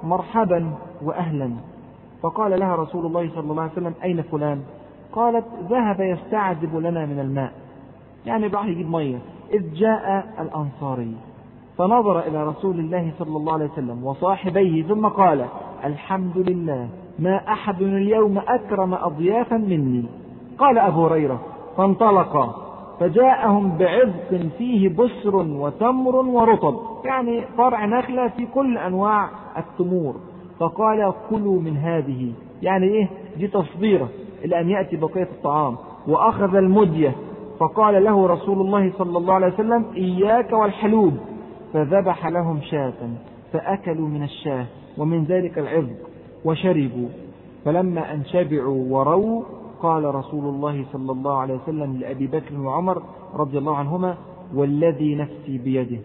مرحبا وأهلا. فقال لها رسول الله صلى الله عليه وسلم: أين فلان؟ قالت: ذهب يستعذب لنا من الماء، يعني راح يجيب مية. إذ جاء الأنصاري فنظر إلى رسول الله صلى الله عليه وسلم وصاحبيه ثم قال: الحمد لله، ما أحد اليوم أكرم أضيافا مني. قال أبو هريرة: فانطلقا فجاءهم بعذق فيه بسر وتمر ورطب، يعني فرع نخلة في كل أنواع التمور، فقال: كلوا من هذه، يعني إيه؟ دي تصبيرة إلى أن يأتي بقية الطعام. وأخذ المدية، فقال له رسول الله صلى الله عليه وسلم: إياك والحلوب. فذبح لهم شاة فأكلوا من الشاة ومن ذلك العذق وشربوا. فلما أن شبعوا وروا قال رسول الله صلى الله عليه وسلم لأبي بكر وعمر رضي الله عنهما: والذي نفسي بيده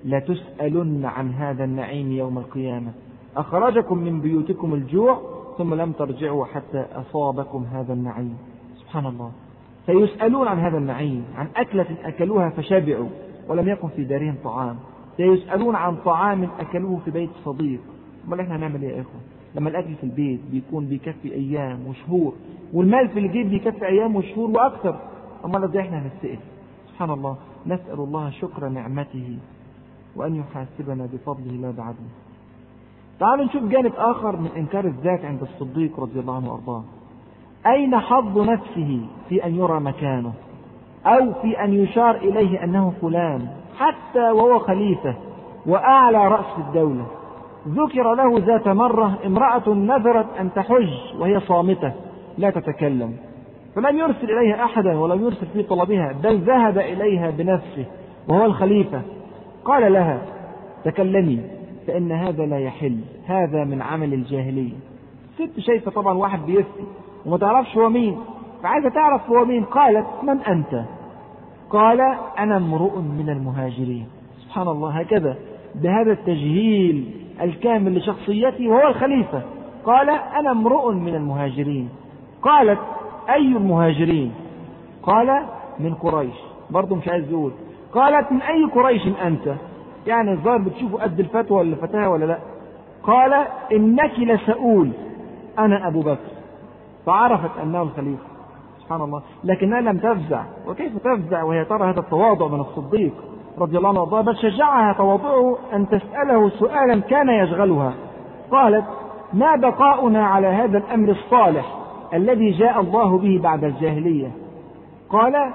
لتسألن عن هذا النعيم يوم القيامة، أخرجكم من بيوتكم الجوع ثم لم ترجعوا حتى أصابكم هذا النعيم. سبحان الله، سيسألون عن هذا النعيم، عن أكلة أكلوها فشبعوا ولم يكن في دارهم طعام، سيسألون عن طعام أكلوه في بيت صديق. ما احنا هنعمل ايه يا اخوة لما الأكل في البيت بيكون بيكفي أيام وشهور، والمال في الجيب بيكفي أيام وشهور وأكثر؟ أما ازاي احنا هنسأل؟ سبحان الله، نسأل الله شكر نعمته وأن يحاسبنا بفضله لا بعدله. تعالوا نشوف جانب آخر من إنكار الذات عند الصديق رضي الله عنه وأرضاه. أين حظ نفسه في أن يرى مكانه أو في أن يشار إليه أنه فلان، حتى وهو خليفة وأعلى رأس الدولة؟ ذكر له ذات مرة امرأة نذرت أن تحج وهي صامتة لا تتكلم، فلم يرسل إليها أحدا ولم يرسل في طلبها، بل ذهب إليها بنفسه وهو الخليفة. قال لها: تكلمي فإن هذا لا يحل، هذا من عمل الجاهلية. ست شايفة طبعا واحد بيفتي وما تعرفش هو مين، فعايزة تعرف هو مين. قالت: من أنت؟ قال: أنا امرؤ من المهاجرين. سبحان الله، هكذا بهذا التجهيل الكامل لشخصيته وهو الخليفة. قال: أنا امرؤ من المهاجرين. قالت: أي المهاجرين؟ قال: من قريش. برضه مش عايز يقول. قالت: من أي قريش أنت؟ يعني الظاهر بتشوفوا قد الفتوى ولا فتاها ولا لا. قال: إنك لسؤول، أنا أبو بكر. فعرفت أنه الخليفة. سبحان الله، لكنها لم تفزع. وكيف تفزع وهي ترى هذا التواضع من الصديق رضي الله عنه وارضاه؟ بل شجعها تواضعه أن تسأله سؤالا كان يشغلها. قالت: ما بقاؤنا على هذا الأمر الصالح الذي جاء الله به بعد الجاهلية؟ قال: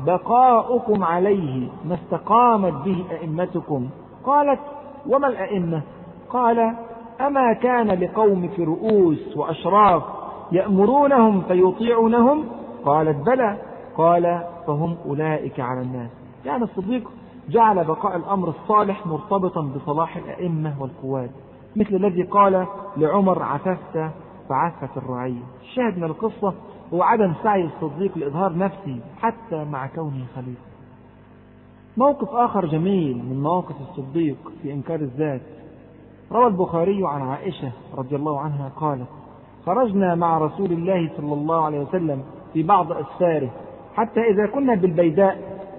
بقاؤكم عليه ما استقامت به أئمتكم. قالت: وما الأئمة؟ قال: أما كان لقومك رؤوس وأشراف يأمرونهم فيطيعونهم؟ قالت: بلى. قال: فهم أولئك على الناس. يعني الصديق جعل بقاء الأمر الصالح مرتبطا بصلاح الأئمة والقواد، مثل الذي قال لعمر: عففت فعفت الرعية. الشاهد من القصة هو عدم سعي الصديق لإظهار نفسه حتى مع كونه خليفة. موقف آخر جميل من مواقف الصديق في إنكار الذات، روى البخاري عن عائشة رضي الله عنها قالت: خرجنا مع رسول الله صلى الله عليه وسلم في بعض أسفاره، حتى إذا كنا بالبيداء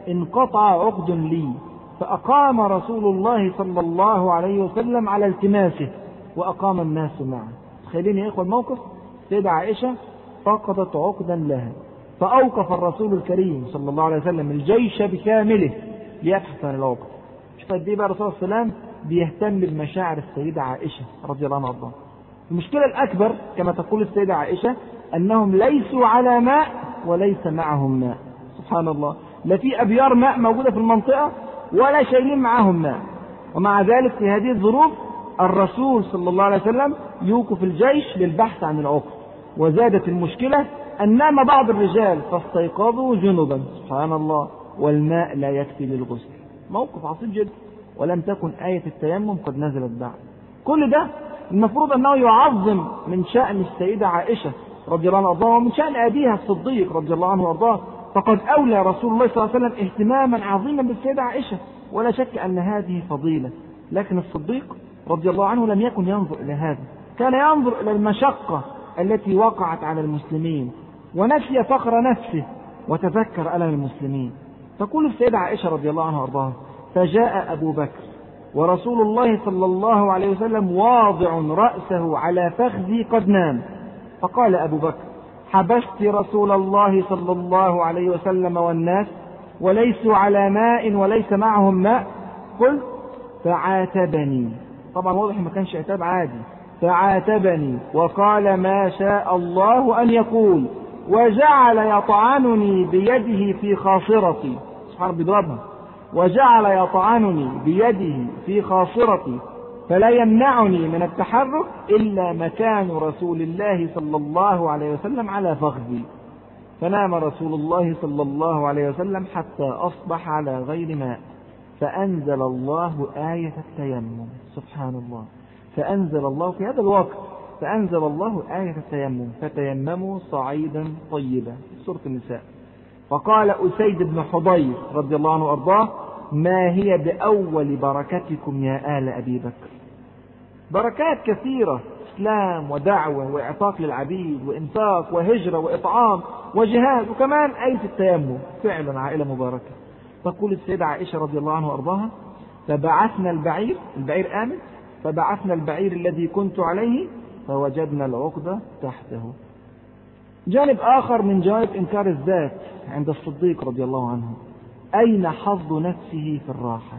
انقطع عقد لي، فأقام رسول الله صلى الله عليه وسلم على التماسه وأقام الناس معه. تخيلين يا إخوة الموقف، سيدة عائشة فقدت عقدا لها، فأوقف الرسول الكريم صلى الله عليه وسلم الجيش بكامله ليبحث عن العقد. شوف قد ايه بقى الرسول صلى الله عليه وسلم بيهتم بمشاعر السيدة عائشة رضي الله عنها. المشكلة الأكبر كما تقول السيدة عائشة أنهم ليسوا على ماء وليس معهم ماء. سبحان الله، لا في أبيار ماء موجودة في المنطقة ولا شايلين معهم ماء، ومع ذلك في هذه الظروف الرسول صلى الله عليه وسلم يوقف الجيش للبحث عن العقد. وزادت المشكلة أن نام بعض الرجال فاستيقظوا جنبا، سبحان الله، والماء لا يكفي للغسل. موقف عصيب جدا، ولم تكن آية التيمم قد نزلت بعد. كل ده المفروض أنه يعظم من شأن السيدة عائشة رضي الله عنها ومن شأن أبيها الصديق رضي الله عنه وارضاه، فقد أولى رسول الله صلى الله عليه وسلم اهتماما عظيما بالسيدة عائشة، ولا شك أن هذه فضيلة. لكن الصديق رضي الله عنه لم يكن ينظر إلى هذا، كان ينظر إلى المشقة التي وقعت على المسلمين، ونسي فخر نفسه وتذكر ألم المسلمين. تقول السيدة عائشة رضي الله عنها وارضاها: فجاء أبو بكر ورسول الله صلى الله عليه وسلم واضع رأسه على فخذي قد نام، فقال أبو بكر: حبست رسول الله صلى الله عليه وسلم والناس وليسوا على ماء وليس معهم ماء؟ قلت: فعاتبني. طبعا واضح ما كانش عتاب عادي، فعاتبني وقال ما شاء الله أن يقول، وجعل يطعنني بيده في خاصرتي. سبحان الله، بيضربها، وجعل يطعنني بيده في خاصرتي فلا يمنعني من التحرك إلا مكان رسول الله صلى الله عليه وسلم على فخذي. فنام رسول الله صلى الله عليه وسلم حتى أصبح على غير ماء، فأنزل الله آية التيمم. سبحان الله، فأنزل الله في هذا الوقت فأنزل الله آية التيمم: فتيمموا صعيدا طيبا، سورة النساء. فقال أسيد بن حضير رضي الله عنه وأرضاه: ما هي بأول بركتكم يا آل أبي بكر؟ بركات كثيرة، إسلام ودعوة وإعطاء للعبيد وإنفاق وهجرة وإطعام وجهاد، وكمان آية التيمم. فعلا عائلة مباركة. تقول السيدة عائشة رضي الله عنها وأرضاها: فبعثنا البعير البعير آمن فبعثنا البعير الذي كنت عليه فوجدنا العقدة تحته. جانب آخر من جانب إنكار الذات عند الصديق رضي الله عنه: أين حظ نفسه في الراحة؟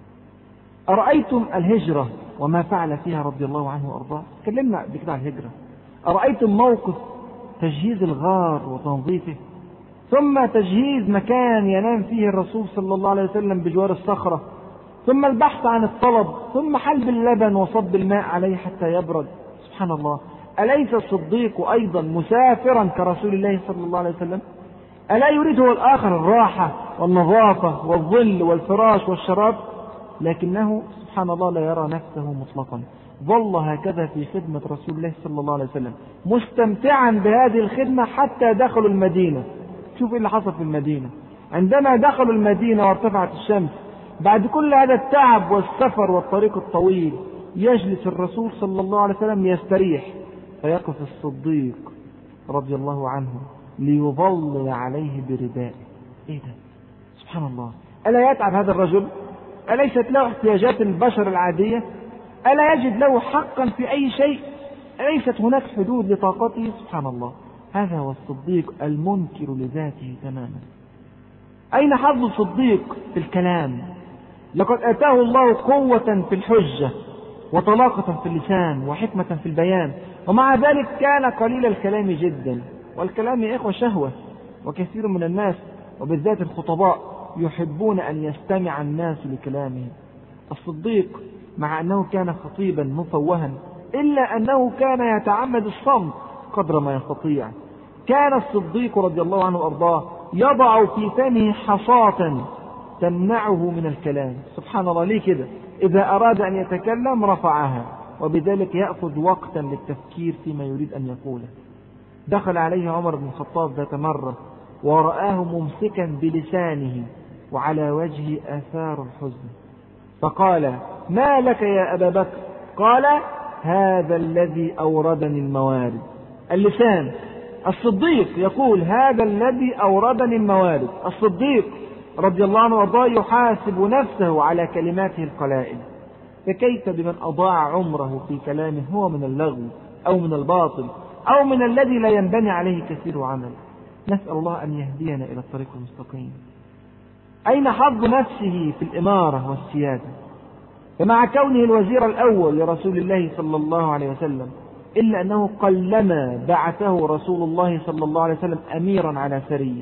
أرأيتم الهجرة وما فعل فيها رضي الله عنه وأرضاه؟ تكلمنا بكده عن الهجرة. أرأيتم موقف تجهيز الغار وتنظيفه، ثم تجهيز مكان ينام فيه الرسول صلى الله عليه وسلم بجوار الصخرة، ثم البحث عن الطلب، ثم حلب اللبن وصب الماء عليه حتى يبرد؟ سبحان الله، أليس الصديق أيضا مسافرا كرسول الله صلى الله عليه وسلم؟ ألا يريد هو الآخر الراحة والنظافة والظل والفراش والشراب؟ لكنه سبحان الله لا يرى نفسه مطلقا، ظل هكذا في خدمة رسول الله صلى الله عليه وسلم مستمتعا بهذه الخدمة حتى دخلوا المدينة. شوف اللي حصل في المدينة. عندما دخلوا المدينة وارتفعت الشمس بعد كل هذا التعب والسفر والطريق الطويل، يجلس الرسول صلى الله عليه وسلم يستريح، فيقف الصديق رضي الله عنه ليظلل عليه بردائه. ايه ده؟ سبحان الله، ألا يتعب هذا الرجل؟ أليست له احتياجات البشر العادية؟ ألا يجد له حقا في أي شيء؟ أليست هناك حدود لطاقته؟ سبحان الله، هذا هو الصديق المنكر لذاته تماما. أين حظ الصديق في الكلام؟ لقد آتاه الله قوة في الحجة وطلاقة في اللسان وحكمة في البيان، ومع ذلك كان قليل الكلام جدا. والكلام يا إخوة شهوة، وكثير من الناس وبالذات الخطباء يحبون أن يستمع الناس لكلامه. الصديق مع أنه كان خطيبا مفوها إلا أنه كان يتعمد الصمت قدر ما يستطيع. كان الصديق رضي الله عنه وأرضاه يضع في فمه حصاة تمنعه من الكلام. سبحان الله، ليه كده؟ إذا أراد أن يتكلم رفعها، وبذلك يأخذ وقتا للتفكير فيما يريد أن يقوله. دخل عليه عمر بن الخطاب ذات مرة ورآه ممسكا بلسانه وعلى وجهه آثار الحزن، فقال: ما لك يا أبا بكر؟ قال: هذا الذي أوردني الموارد. اللسان. الصديق يقول: هذا الذي أوردني الموارد. الصديق رضي الله عنه وارضاه يحاسب نفسه على كلماته القلائل، فكيف بمن أضاع عمره في كلامه هو من اللغو أو من الباطل أو من الذي لا ينبني عليه كثير عمل. نسأل الله أن يهدينا إلى الطريق المستقيم. أين حظ نفسه في الإمارة والسيادة؟ فمع كونه الوزير الأول لرسول الله صلى الله عليه وسلم، إلا أنه قلما بعثه رسول الله صلى الله عليه وسلم أميرا على سرية.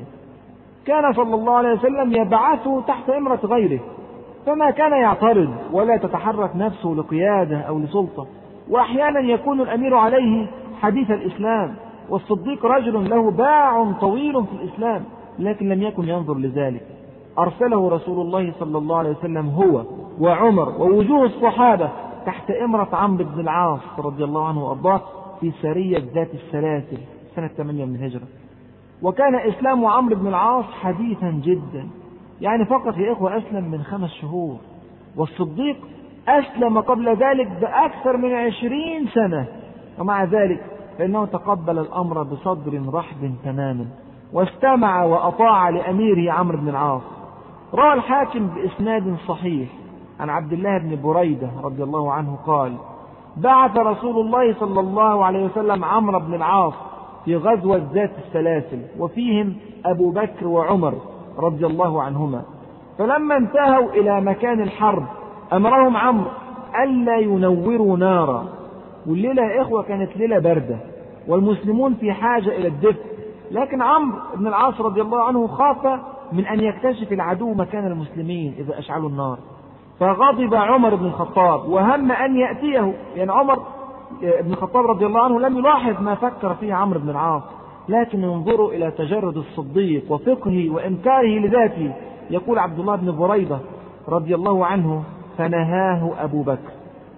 كان صلى الله عليه وسلم يبعثه تحت إمرة غيره، فما كان يعترض ولا تتحرك نفسه لقيادة أو لسلطة. وأحيانا يكون الأمير عليه حديث الإسلام، والصديق رجل له باع طويل في الإسلام، لكن لم يكن ينظر لذلك. أرسله رسول الله صلى الله عليه وسلم هو وعمر ووجوه الصحابة تحت إمرة عمرو بن العاص رضي الله عنه وأرضاه في سرية ذات السلاسل سنة ثمانية من الهجرة. وكان إسلام عمرو بن العاص حديثا جدا، يعني فقط يا إخوة أسلم من خمس شهور، والصديق أسلم قبل ذلك بأكثر من عشرين سنة. ومع ذلك فإنه تقبل الأمر بصدر رحب تماما، واستمع وأطاع لأميره عمرو بن العاص. روى الحاكم بإسناد صحيح عن عبد الله بن بريدة رضي الله عنه قال: بعث رسول الله صلى الله عليه وسلم عمرو بن العاص في غزوة ذات السلاسل، وفيهم أبو بكر وعمر رضي الله عنهما. فلما انتهوا إلى مكان الحرب أمرهم عمرو ألا ينوروا نارا. والليلة يا إخوة كانت ليلة باردة والمسلمون في حاجة إلى الدفء، لكن عمرو بن العاص رضي الله عنه خاف من أن يكتشف العدو مكان المسلمين إذا أشعلوا النار، فغضب عمر بن الخطاب وهم أن يأتيه. يعني عمر بن الخطاب رضي الله عنه لم يلاحظ ما فكر فيه عمرو بن العاص، لكن ينظروا إلى تجرد الصديق وفقهه وإنكاره لذاته. يقول عبد الله بن بريدة رضي الله عنه: فنهاه أبو بكر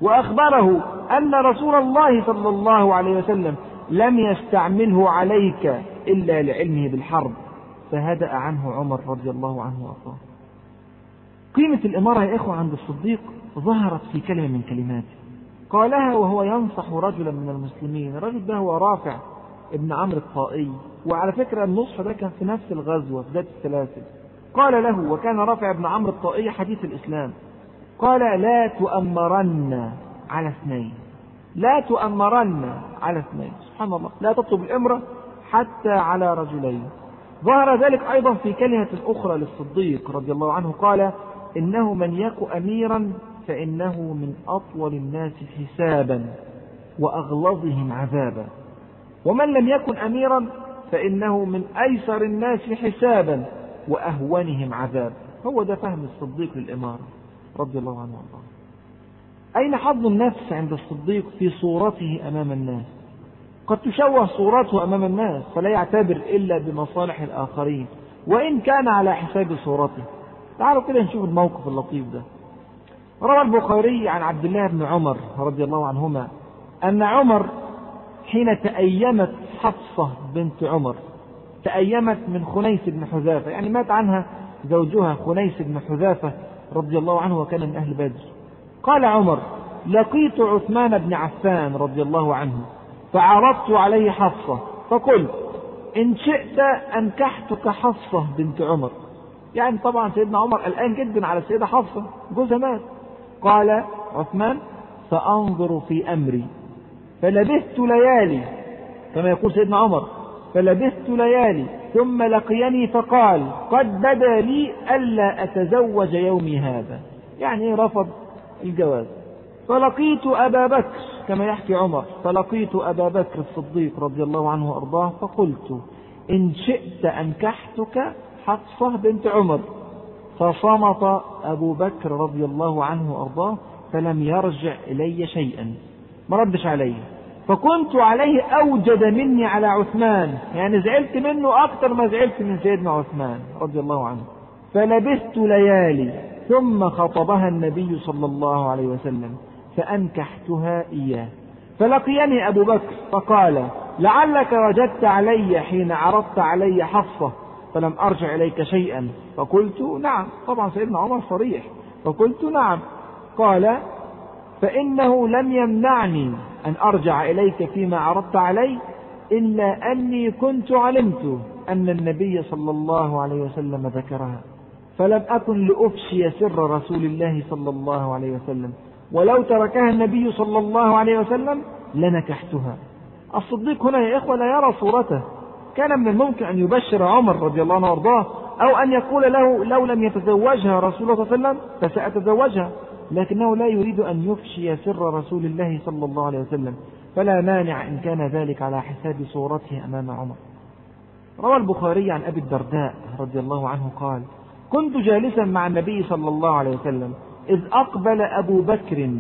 وأخبره أن رسول الله صلى الله عليه وسلم لم يستعمله عليك إلا لعلمه بالحرب، فهدأ عنه عمر رضي الله عنه وأرضاه. قيمة الإمارة يا إخوة عند الصديق ظهرت في كلمة من كلماته قالها وهو ينصح رجلا من المسلمين. الرجل ده هو رافع ابن عمرو الطائي، وعلى فكرة النصح ده كان في نفس الغزوة في ذات السلاسل. قال له، وكان رافع ابن عمرو الطائي حديث الإسلام، قال: لا تؤمرن على اثنين، لا تؤمرن على اثنين. سبحان الله، لا تطلب الإمرة حتى على رجلين. ظهر ذلك أيضا في كلمة أخرى للصديق رضي الله عنه، قال: إنه من يك أميرا فإنه من أطول الناس حسابا وأغلظهم عذابا، ومن لم يكن أميرا فإنه من أيسر الناس حسابا وأهونهم عذاب. هو ده فهم الصديق للإمارة رضي الله عنه وارضاه. أين حظ النفس عند الصديق في صورته أمام الناس؟ قد تشوه صورته أمام الناس فلا يعتبر إلا بمصالح الآخرين وإن كان على حساب صورته. تعالوا كده نشوف الموقف اللطيف ده. روى البخاري عن عبد الله بن عمر رضي الله عنهما أن عمر حين تأيمت حفصة بنت عمر، تأيمت من خنيس بن حذافة، يعني مات عنها زوجها خنيس بن حذافة رضي الله عنه وكان من أهل بدر. قال عمر: لقيت عثمان بن عفان رضي الله عنه فعرضت عليه حفصة فقلت: إن شئت أنكحتك حفصة بنت عمر. يعني طبعا سيدنا عمر قلقان جدا على السيدة حفصة، جوزها مات. قال عثمان: فأنظر في أمري. فلبثت ليالي، كما يقول سيدنا عمر، فلبثت ليالي ثم لقيني فقال: قد بدا لي ألا أتزوج يومي هذا، يعني رفض الجواز. فلقيت أبا بكر، كما يحكي عمر، فلقيت أبا بكر الصديق رضي الله عنه وأرضاه فقلت: إن شئت أنكحتك حفصة بنت عمر. فصمت أبو بكر رضي الله عنه وأرضاه فلم يرجع إلي شيئا، ما ردش عليه. فكنت عليه أوجد مني على عثمان، يعني زعلت منه أكثر ما زعلت من سيدنا عثمان رضي الله عنه. فلبثت ليالي ثم خطبها النبي صلى الله عليه وسلم فأنكحتها إياه. فلقيني أبو بكر فقال: لعلك وجدت علي حين عرضت علي حفصة فلم أرجع إليك شيئا؟ فقلت: نعم. طبعا سيدنا عمر صريح. فقلت: نعم. قال: فإنه لم يمنعني أن أرجع إليك فيما عرضت علي إلا أني كنت علمت أن النبي صلى الله عليه وسلم ذكرها، فلم أكن لأفشي سر رسول الله صلى الله عليه وسلم، ولو تركها النبي صلى الله عليه وسلم لنكحتها. الصديق هنا يا إخوة لا يرى صورته. كان من الممكن أن يبشر عمر رضي الله عنه وارضاه، أو أن يقول له: لو لم يتزوجها رسول الله صلى الله عليه وسلم فسأتزوجها، لكنه لا يريد أن يفشي سر رسول الله صلى الله عليه وسلم، فلا مانع إن كان ذلك على حساب صورته أمام عمر. روى البخاري عن أبي الدرداء رضي الله عنه قال: كنت جالسا مع النبي صلى الله عليه وسلم إذ أقبل أبو بكر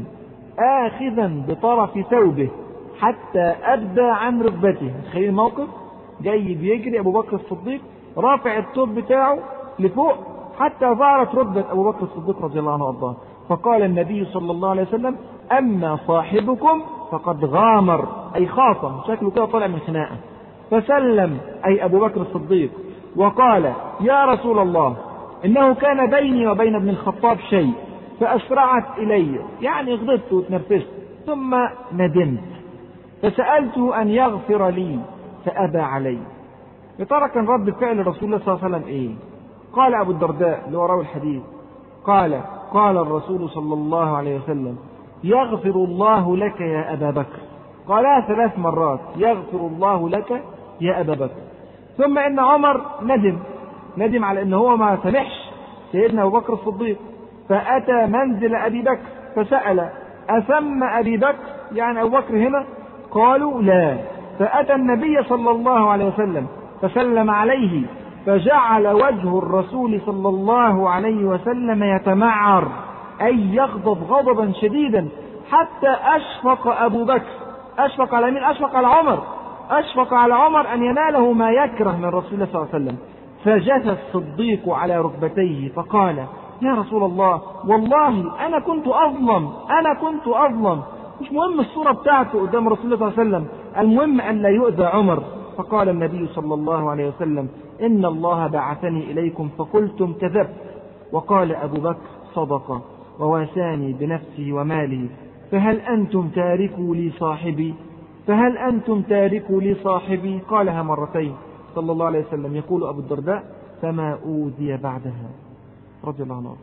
آخذا بطرف ثوبه حتى أبدى عن ركبته. تخيل الموقف، جاي بيجري أبو بكر الصديق رافع الثوب بتاعه لفوق حتى ظهرت ركبة أبو بكر الصديق رضي الله عنه وارضاه. فقال النبي صلى الله عليه وسلم: أما صاحبكم فقد غامر، أي خاصم، شكله كده طالع من خناقة. فسلم، أي أبو بكر الصديق، وقال: يا رسول الله، إنه كان بيني وبين ابن الخطاب شيء فأسرعت إلي، يعني غضبت وتنرفزت، ثم ندمت فسألته أن يغفر لي فأبى علي. يا كان رد فعل رسول الله صلى الله عليه وسلم إيه؟ قال أبو الدرداء اللي هو راوي الحديث: قال قال الرسول صلى الله عليه وسلم: يغفر الله لك يا أبا بكر. قالها ثلاث مرات: يغفر الله لك يا أبا بكر. ثم إن عمر ندم ندم على إن هو ما سمحش سيدنا أبو بكر الصديق، فأتى منزل أبي بكر فسأل: أثم أبي بكر؟ يعني أبو بكر هنا؟ قالوا: لا. فأتى النبي صلى الله عليه وسلم فسلم عليه، فجعل وجه الرسول صلى الله عليه وسلم يتمعر، أي يغضب غضبا شديدا، حتى أشفق أبو بكر. أشفق على مين؟ أشفق على عمر. أشفق على عمر أن يناله ما يكره من رسول الله صلى الله عليه وسلم. فجثى الصديق على ركبتيه فقال: يا رسول الله، والله أنا كنت أظلم أنا كنت أظلم مش مهم الصورة بتاعته قدام رسول الله صلى الله عليه وسلم، المهم أن لا يؤذى عمر. فقال النبي صلى الله عليه وسلم: إن الله بعثني إليكم فقلتم كذبت. وقال أبو بكر: صدق، وواساني بنفسه وماله، فهل أنتم تاركوا لي صاحبي فهل أنتم تاركوا لي صاحبي قالها مرتين صلى الله عليه وسلم. يقول أبو الدرداء: فما أوذي بعدها، رضي الله عنه.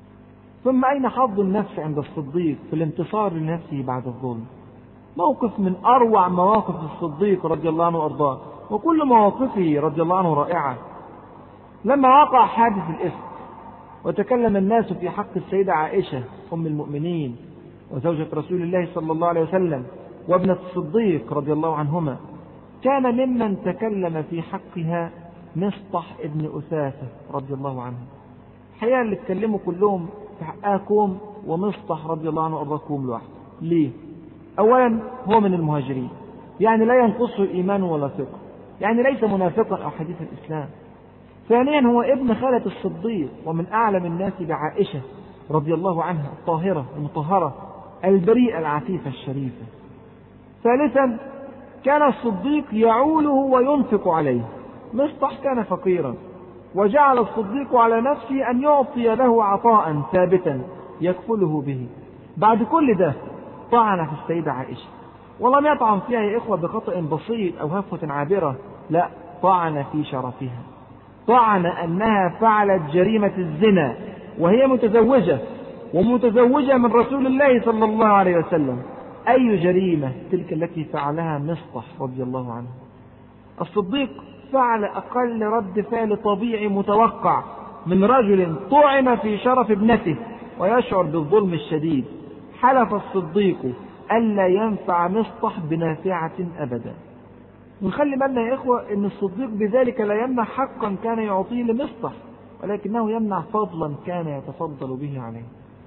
ثم أين حظ النفس عند الصديق في الانتصار لنفسه بعد الظلم؟ موقف من أروع مواقف الصديق رضي الله عنه وأرضاه، وكل مواقفه رضي الله عنه رائعة. لما وقع حادث الإفك وتكلم الناس في حق السيدة عائشة أم المؤمنين وزوجة رسول الله صلى الله عليه وسلم وابنة الصديق رضي الله عنهما، كان ممن تكلم في حقها مصطح ابن أثاثة رضي الله عنه. الحقيقة اللي اتكلموا كلهم في حقها كوم، ومصطح رضي الله عنه وأرضاه كوم لوحده. ليه؟ أولا هو من المهاجرين، يعني لا ينقصه الإيمان ولا ثقة، يعني ليس منافقا أو حديث الإسلام. ثانيا هو ابن خالة الصديق ومن أعلم الناس بعائشة رضي الله عنها الطاهرة المطهرة البريئة العفيفة الشريفة. ثالثا كان الصديق يعوله وينفق عليه. مصطح كان فقيرا، وجعل الصديق على نفسه أن يعطي له عطاء ثابتا يكفله به. بعد كل ده طعن في السيدة عائشة، ولم يطعن فيها يا إخوة بخطأ بسيط أو هفوة عابرة، لا، طعن في شرفها، طعن أنها فعلت جريمة الزنا وهي متزوجة ومتزوجة من رسول الله صلى الله عليه وسلم. أي جريمة تلك التي فعلها مصطح رضي الله عنه؟ الصديق فعل أقل رد فعل طبيعي متوقع من رجل طعن في شرف ابنته ويشعر بالظلم الشديد. حلف الصديق ألا ينفع مصطح بنافعة أبدا. ونخلي بالنا يا إخوة أن الصديق بذلك لا يمنع حقا كان يعطيه لمصطح، ولكنه يمنع فضلا كان يتفضل به عليه.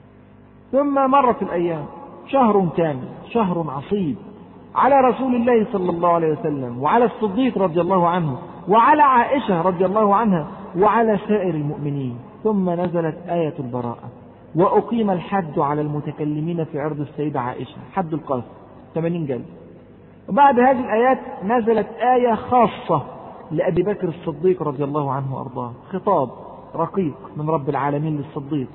ثم مرت الأيام، شهر كامل، شهر عصيب على رسول الله صلى الله عليه وسلم وعلى الصديق رضي الله عنه وعلى عائشة رضي الله عنها وعلى سائر المؤمنين. ثم نزلت آية البراءة وأقيم الحد على المتكلمين في عرض السيدة عائشة، حد القذف ثمانين جلد. وبعد هذه الآيات نزلت آية خاصة لأبي بكر الصديق رضي الله عنه وأرضاه، خطاب رقيق من رب العالمين للصديق.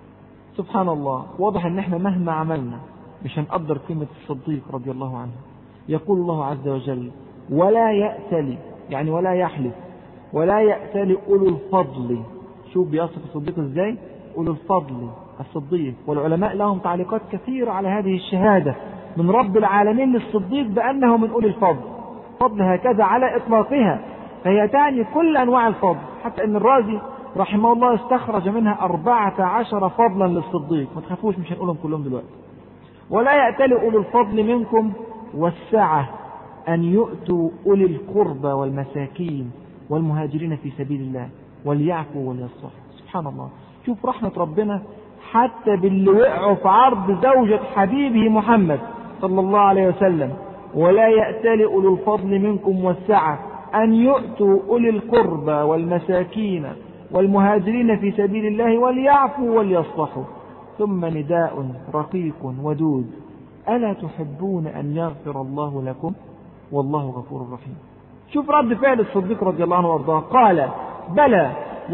سبحان الله، واضح ان احنا مهما عملنا مش هنقدر قيمة الصديق رضي الله عنه. يقول الله عز وجل: ولا يأتل، يعني ولا يحلف، ولا يأتل أولو الفضل. شوف بيصف الصديق ازاي، أولو الفضل الصديق. والعلماء لهم تعليقات كثيرة على هذه الشهادة من رب العالمين للصديق بأنه من أولي الفضل. فضل هكذا على إطلاقها، فهي تعني كل أنواع الفضل، حتى أن الرازي رحمه الله استخرج منها أربعة عشر فضلا للصديق. ما تخافوش مش هنقولهم كلهم دلوقتي. ولا يأتل أولو الفضل منكم والسعة أن يؤتوا أولي القربى والمساكين والمهاجرين في سبيل الله وليعفوا وليصفحوا. سبحان الله، شوف رحمة ربنا حتى باللي وقعوا في عرض زوجة حبيبه محمد صلى الله عليه وسلم. ولا يأتل أولو الفضل منكم والسعة أن يؤتوا أولي القربى والمساكين والمهاجرين في سبيل الله وليعفوا وليصفحوا. ثم نداء رقيق ودود: ألا تحبون أن يغفر الله لكم والله غفور رحيم. شوف رد فعل الصديق رضي الله عنه وارضاه، قال: بلى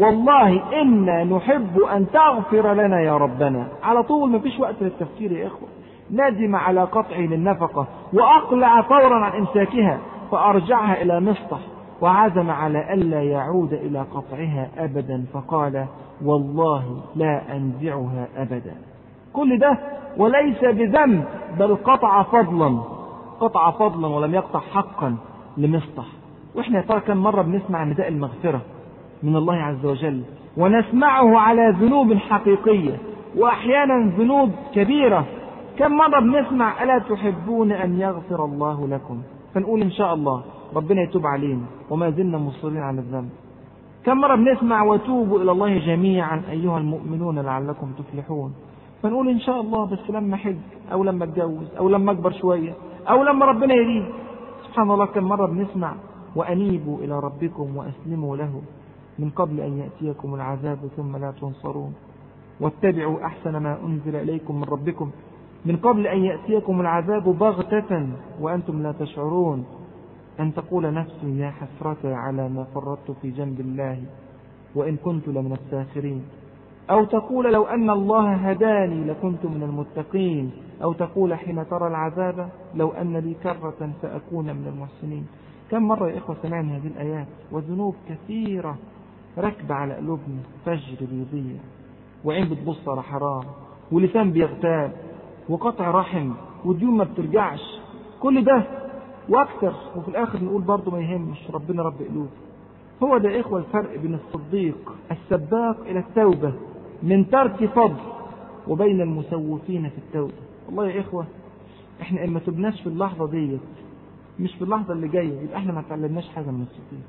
والله إنا نحب أن تغفر لنا يا ربنا. على طول، ما فيش وقت للتفكير يا إخوة. ندم على قطعه للنفقة وأقلع فورا عن إمساكها فأرجعها إلى مصطح، وعزم على ألا يعود إلى قطعها أبدا، فقال: والله لا أنزعها أبدا. كل ده وليس بذنب، بل قطع فضلا، قطع فضلا ولم يقطع حقا لمصطح. وإحنا ترى كم مرة بنسمع نداء المغفرة من الله عز وجل، ونسمعه على ذنوب حقيقية وأحيانا ذنوب كبيرة. كم مرة بنسمع: ألا تحبون أن يغفر الله لكم، فنقول إن شاء الله ربنا يتوب علينا وما زلنا مصرين على الذنب. كم مرة بنسمع: وتوبوا إلى الله جميعا أيها المؤمنون لعلكم تفلحون، فنقول إن شاء الله بس لما حج أو لما اتجوز أو لما أكبر شوية أو لما ربنا يريد. سبحان الله، كم مرة بنسمع: وأنيبوا إلى ربكم وأسلموا له من قبل أن يأتيكم العذاب ثم لا تنصرون، واتبعوا أحسن ما أنزل إليكم من ربكم من قبل أن يأتيكم العذاب بغتة وأنتم لا تشعرون، أن تقول نفس يا حسرة على ما فرطت في جنب الله وإن كنت لمن الساخرين، أو تقول لو أن الله هداني لكنت من المتقين، أو تقول حين ترى العذاب لو أن لي كرة فأكون من المحسنين. كم مرة يا إخوة سمعنا هذه الآيات؟ وذنوب كثيرة ركب على قلوبنا، فجر بيضيع، وعين بتبص على حرام، ولسان بيغتاب، وقطع رحم، وديون ما بترجعش، كل ده واكثر، وفي الاخر نقول برضه ما يهمش، ربنا رب قلوب. هو ده يا اخوة الفرق بين الصديق السباق الى التوبة من ترك فضل وبين المسوفين في التوبة. والله يا اخوة احنا ان ما تبناش في اللحظة ديت مش في اللحظة اللي جاية، يبقى احنا ما تعلمناش حاجة من الصديق.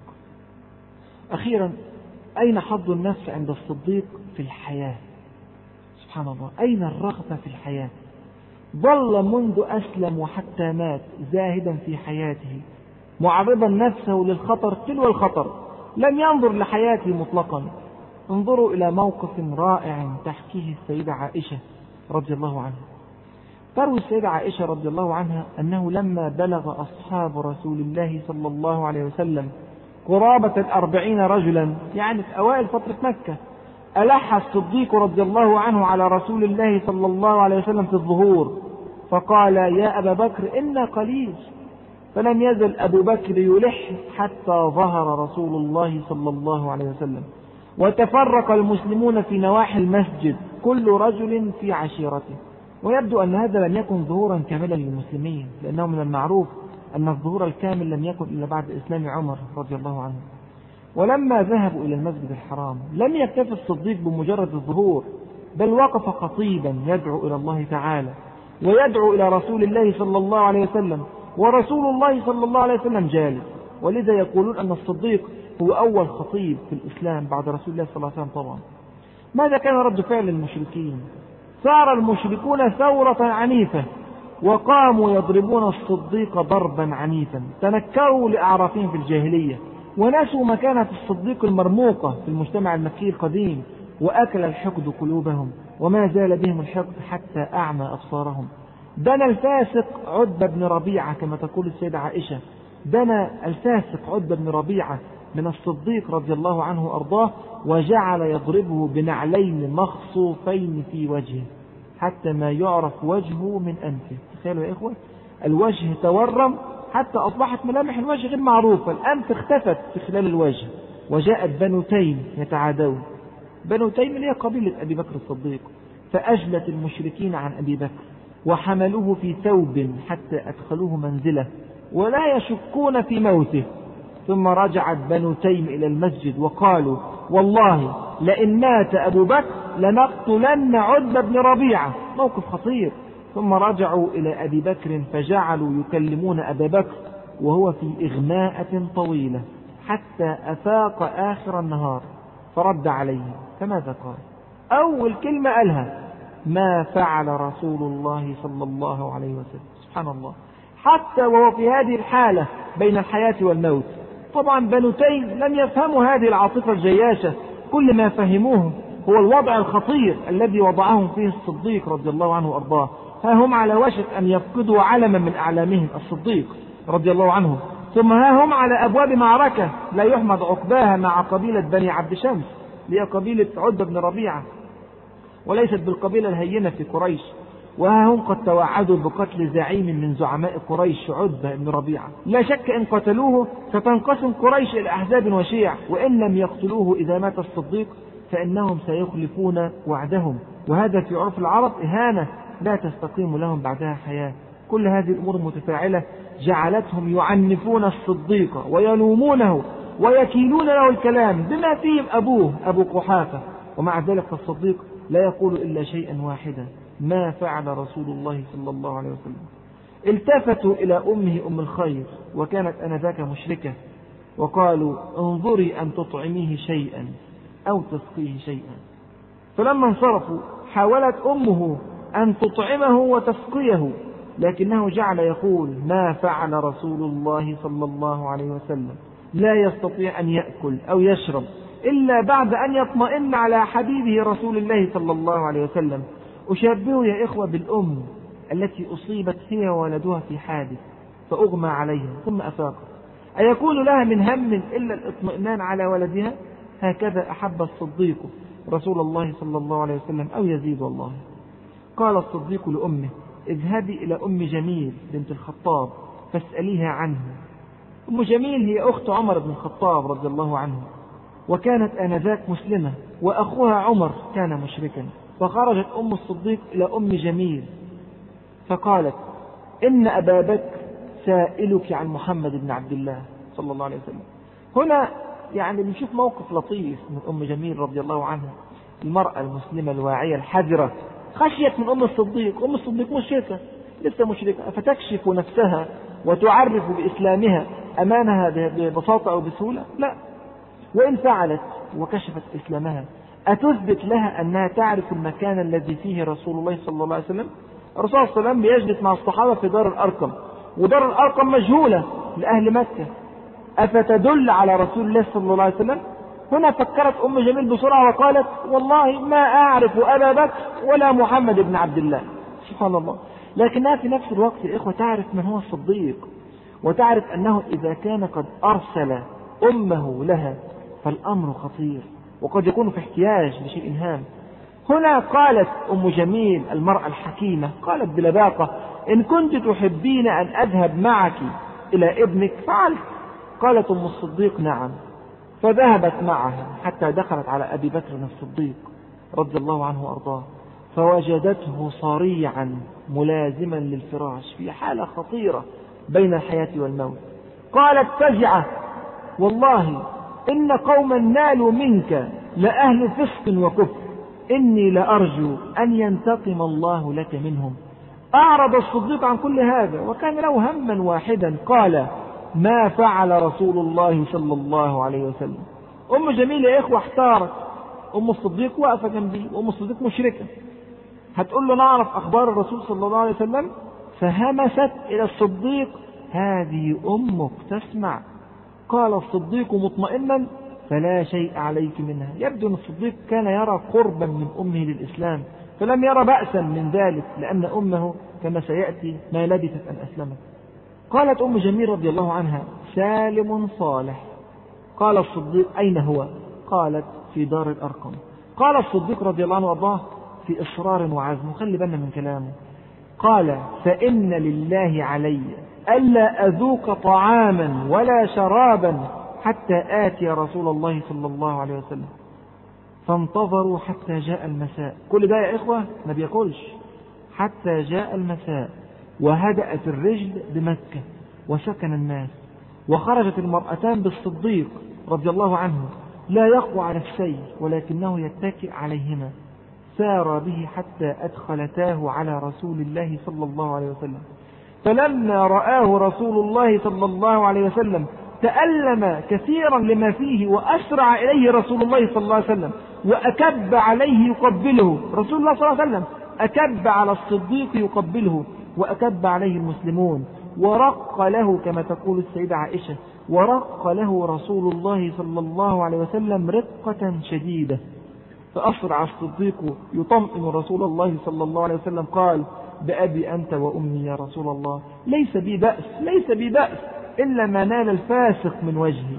اخيرا، اين حظ النفس عند الصديق في الحياة؟ سبحان الله، اين الرغبة في الحياة؟ ظل منذ أسلم وحتى مات زاهدا في حياته، معرضا نفسه للخطر تلو الخطر، لم ينظر لحياته مطلقا. انظروا إلى موقف رائع تحكيه السيدة عائشة رضي الله عنها. تروي السيدة عائشة رضي الله عنها أنه لما بلغ أصحاب رسول الله صلى الله عليه وسلم قرابة الأربعين رجلا، يعني في أوائل فترة مكة، ألح الصديق رضي الله عنه على رسول الله صلى الله عليه وسلم في الظهور، فقال: يا أبا بكر إنا قليل. فلم يزل أبو بكر يلح حتى ظهر رسول الله صلى الله عليه وسلم، وتفرق المسلمون في نواحي المسجد كل رجل في عشيرته. ويبدو أن هذا لم يكن ظهورا كاملا للمسلمين، لأنه من المعروف أن الظهور الكامل لم يكن إلا بعد إسلام عمر رضي الله عنه. ولما ذهبوا إلى المسجد الحرام لم يكتف الصديق بمجرد الظهور، بل وقف خطيبا يدعو إلى الله تعالى ويدعو إلى رسول الله صلى الله عليه وسلم، ورسول الله صلى الله عليه وسلم جالس. ولذا يقولون أن الصديق هو أول خطيب في الإسلام بعد رسول الله صلى الله عليه وسلم. طبعا ماذا كان رد فعل المشركين؟ صار المشركون ثورة عنيفة وقاموا يضربون الصديق ضربا عنيفا، تنكروا لأعرافهم في الجاهلية ونسوا مكانة الصديق المرموقة في المجتمع المكي القديم، وأكل الحقد قلوبهم، وما زال بهم الحقد حتى أعمى أبصارهم. دنا الفاسق عتبة بن ربيعة كما تقول السيدة عائشة، دنا الفاسق عتبة بن ربيعة من الصديق رضي الله عنه وأرضاه، وجعل يضربه بنعلين مخصوفين في وجهه حتى ما يعرف وجهه من أنفه. تخيلوا يا إخوة، الوجه تورم حتى أصبحت ملامح الوجه غير معروفة، الأنف اختفت في خلال الوجه. وجاءت بنو تيم يتعادون، بنو تيم هي قبيلة أبي بكر الصديق، فأجلت المشركين عن أبي بكر وحملوه في ثوب حتى أدخلوه منزله ولا يشكون في موته. ثم رجعت بنو تيم إلى المسجد وقالوا والله لئن مات أبو بكر لنقتلن عتبة بن ربيعة. موقف خطير. ثم رجعوا إلى أبي بكر فجعلوا يكلمون أبا بكر وهو في إغماءة طويلة حتى أفاق آخر النهار، فرد عليه. فماذا قال؟ أول كلمة قالها ما فعل رسول الله صلى الله عليه وسلم. سبحان الله، حتى وهو في هذه الحالة بين الحياة والموت. طبعا بنو تيم لم يفهموا هذه العاطفة الجياشة، كل ما فهموه هو الوضع الخطير الذي وضعهم فيه الصديق رضي الله عنه وأرضاه. ها هم على وشك أن يفقدوا علما من أعلامهم الصديق رضي الله عنه، ثم ها هم على أبواب معركة لا يحمد عقباها مع قبيلة بني عبد شمس، هي قبيلة عتبة بن ربيعة وليست بالقبيلة الهينة في قريش. وها هم قد توعدوا بقتل زعيم من زعماء قريش عتبة بن ربيعة. لا شك إن قتلوه ستنقسم قريش إلى أحزاب وشيع، وإن لم يقتلوه إذا مات الصديق فإنهم سيخلفون وعدهم، وهذا في عرف العرب إهانة لا تستقيم لهم بعدها حياة. كل هذه الأمور المتفاعلة جعلتهم يعنفون الصديق ويلومونه ويكيلون له الكلام بما فيهم أبوه أبو قحافة، ومع ذلك الصديق لا يقول إلا شيئا واحدا ما فعل رسول الله صلى الله عليه وسلم. التفتوا إلى أمه أم الخير وكانت آنذاك مشركة وقالوا انظري أن تطعميه شيئا أو تسقيه شيئا. فلما انصرفوا حاولت أمه أن تطعمه وتسقيه، لكنه جعل يقول ما فعل رسول الله صلى الله عليه وسلم، لا يستطيع أن يأكل أو يشرب إلا بعد أن يطمئن على حبيبه رسول الله صلى الله عليه وسلم. أشبه يا إخوة بالأم التي أصيبت هي وولدها في حادث فأغمى عليها ثم أفاقت، أيكون لها من هم إلا الاطمئنان على ولدها؟ هكذا أحب الصديق رسول الله صلى الله عليه وسلم أو يزيد والله. قال الصديق لأمه اذهبي إلى أم جميل بنت الخطاب فاسأليها عنه. أم جميل هي أخت عمر بن الخطاب رضي الله عنه، وكانت آنذاك مسلمة، وأخوها عمر كان مشركا. فخرجت أم الصديق إلى أم جميل فقالت إن أبا بكر سائلك عن محمد بن عبد الله صلى الله عليه وسلم. هنا يعني بنشوف موقف لطيف من أم جميل رضي الله عنها، المرأة المسلمة الواعية الحذرة خشيت من أم الصديق. أم الصديق مشركة لسه مشركة، فتكشف نفسها وتعرف بإسلامها أمامها ببساطة أو بسهولة؟ لا. وإن فعلت وكشفت إسلامها أتثبت لها أنها تعرف المكان الذي فيه رسول الله صلى الله عليه وسلم؟ الرسول صلى الله عليه وسلم بيجلس مع الصحابة في دار الأرقم، ودار الأرقم مجهولة لأهل مكة، أفتدل على رسول الله صلى الله عليه وسلم؟ هنا فكرت أم جميل بسرعة وقالت والله ما أعرف أبا بكر ولا محمد بن عبد الله. سبحان الله. لكنها في نفس الوقت يا إخوة تعرف من هو الصديق، وتعرف أنه إذا كان قد أرسل أمه لها فالأمر خطير وقد يكون في احتياج لشيء هام. هنا قالت أم جميل المرأة الحكيمة قالت بلباقة إن كنت تحبين أن أذهب معك إلى ابنك فعلت. قالت أم الصديق نعم، فذهبت معها حتى دخلت على أبي بكر الصديق رضي الله عنه وأرضاه، فوجدته صريعا ملازما للفراش في حالة خطيرة بين الحياة والموت. قالت فزعة والله إن قوما نالوا منك لأهل فسق وكفر، إني لأرجو أن ينتقم الله لك منهم. أعرض الصديق عن كل هذا وكان له هما واحدا، قال ما فعل رسول الله صلى الله عليه وسلم. أم جميل يا إخوة احتارت، أم الصديق واقفة جنبي وأم الصديق مشركة، هتقول له نعرف أخبار الرسول صلى الله عليه وسلم؟ فهمست إلى الصديق هذه أمك تسمع. قال الصديق مطمئنا فلا شيء عليك منها. يبدو أن الصديق كان يرى قربا من أمه للإسلام، فلم يرى بأسا من ذلك، لأن أمه كما سيأتي ما لبثت أن أسلمت. قالت أم جميل رضي الله عنها: سالم صالح. قال الصديق: أين هو؟ قالت: في دار الأرقم. قال الصديق رضي الله عنه وارضاه في إصرار وعزم، خلي بالنا من كلامه، قال: فإن لله علي ألا أذوق طعاما ولا شرابا حتى آتي رسول الله صلى الله عليه وسلم. فانتظروا حتى جاء المساء. كل ده يا إخوة ما بيقولش، حتى جاء المساء وهدأت الرجل بمكة وسكن الناس، وخرجت المرأتان بالصديق رضي الله عنه لا يقوى على السير ولكنه يتكئ عليهما. سار به حتى أدخلتاه على رسول الله صلى الله عليه وسلم. فلما رآه رسول الله صلى الله عليه وسلم تألم كثيرا لما فيه، وأسرع إليه رسول الله صلى الله عليه وسلم وأكب عليه يقبله. رسول الله صلى الله عليه وسلم أكب على الصديق يقبله، وأكب عليه المسلمون، ورق له كما تقول السيدة عائشة، ورق له رسول الله صلى الله عليه وسلم رقة شديدة. فأسرع الصديق يطمئن رسول الله صلى الله عليه وسلم، قال: بأبي أنت وأمي يا رسول الله، ليس بي بأس، ليس بي بأس إلا ما نال الفاسق من وجهي.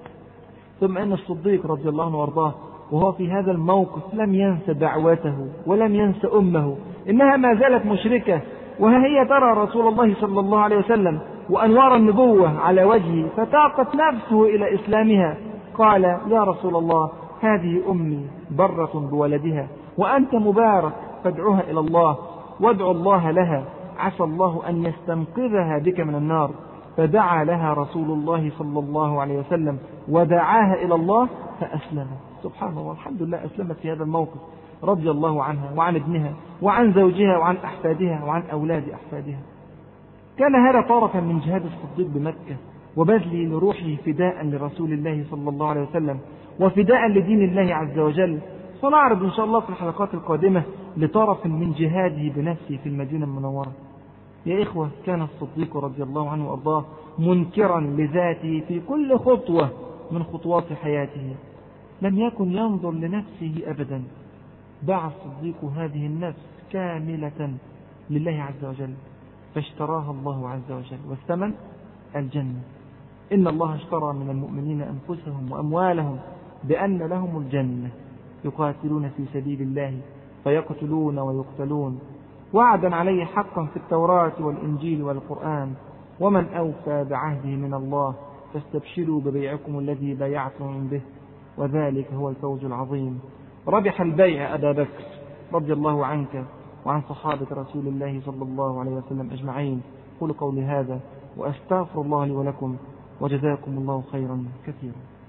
ثم أن الصديق رضي الله عنه وارضاه وهو في هذا الموقف لم ينس دعوته ولم ينس أمه، إنها ما زالت مشركة، وها هي ترى رسول الله صلى الله عليه وسلم وأنوار النبوة على وجهه، فتاقت نفسه إلى إسلامها. قال: يا رسول الله، هذه أمي برة بولدها وأنت مبارك، فادعوها إلى الله وادعو الله لها، عسى الله أن يستنقذها بك من النار. فدعا لها رسول الله صلى الله عليه وسلم ودعاها إلى الله فأسلمت. سبحان الله، الحمد لله أسلمت في هذا الموقف رضي الله عنها وعن ابنها وعن زوجها وعن أحفادها وعن أولاد أحفادها. كان هذا طرفا من جهاد الصديق بمكة وبذل لروحه فداء لرسول الله صلى الله عليه وسلم وفداء لدين الله عز وجل. سنعرض إن شاء الله في الحلقات القادمة لطرف من جهاده بنفسه في المدينة المنورة. يا إخوة، كان الصديق رضي الله عنه وأرضاه منكرا لذاته في كل خطوة من خطوات حياته، لم يكن ينظر لنفسه أبدا. باع الصديق هذه النفس كاملة لله عز وجل، فاشتراها الله عز وجل، والثمن الجنة. إن الله اشترى من المؤمنين أنفسهم وأموالهم بأن لهم الجنة، يقاتلون في سبيل الله فيقتلون ويقتلون، وعدا عليه حقا في التوراة والإنجيل والقرآن، ومن أوفى بعهده من الله، فاستبشروا ببيعكم الذي بايعتم به، وذلك هو الفوز العظيم. ربح البيع أبا بكر رضي الله عنك وعن صحابة رسول الله صلى الله عليه وسلم أجمعين. قولوا قولي هذا وأستغفر الله لي ولكم، وجزاكم الله خيرا كثيرا.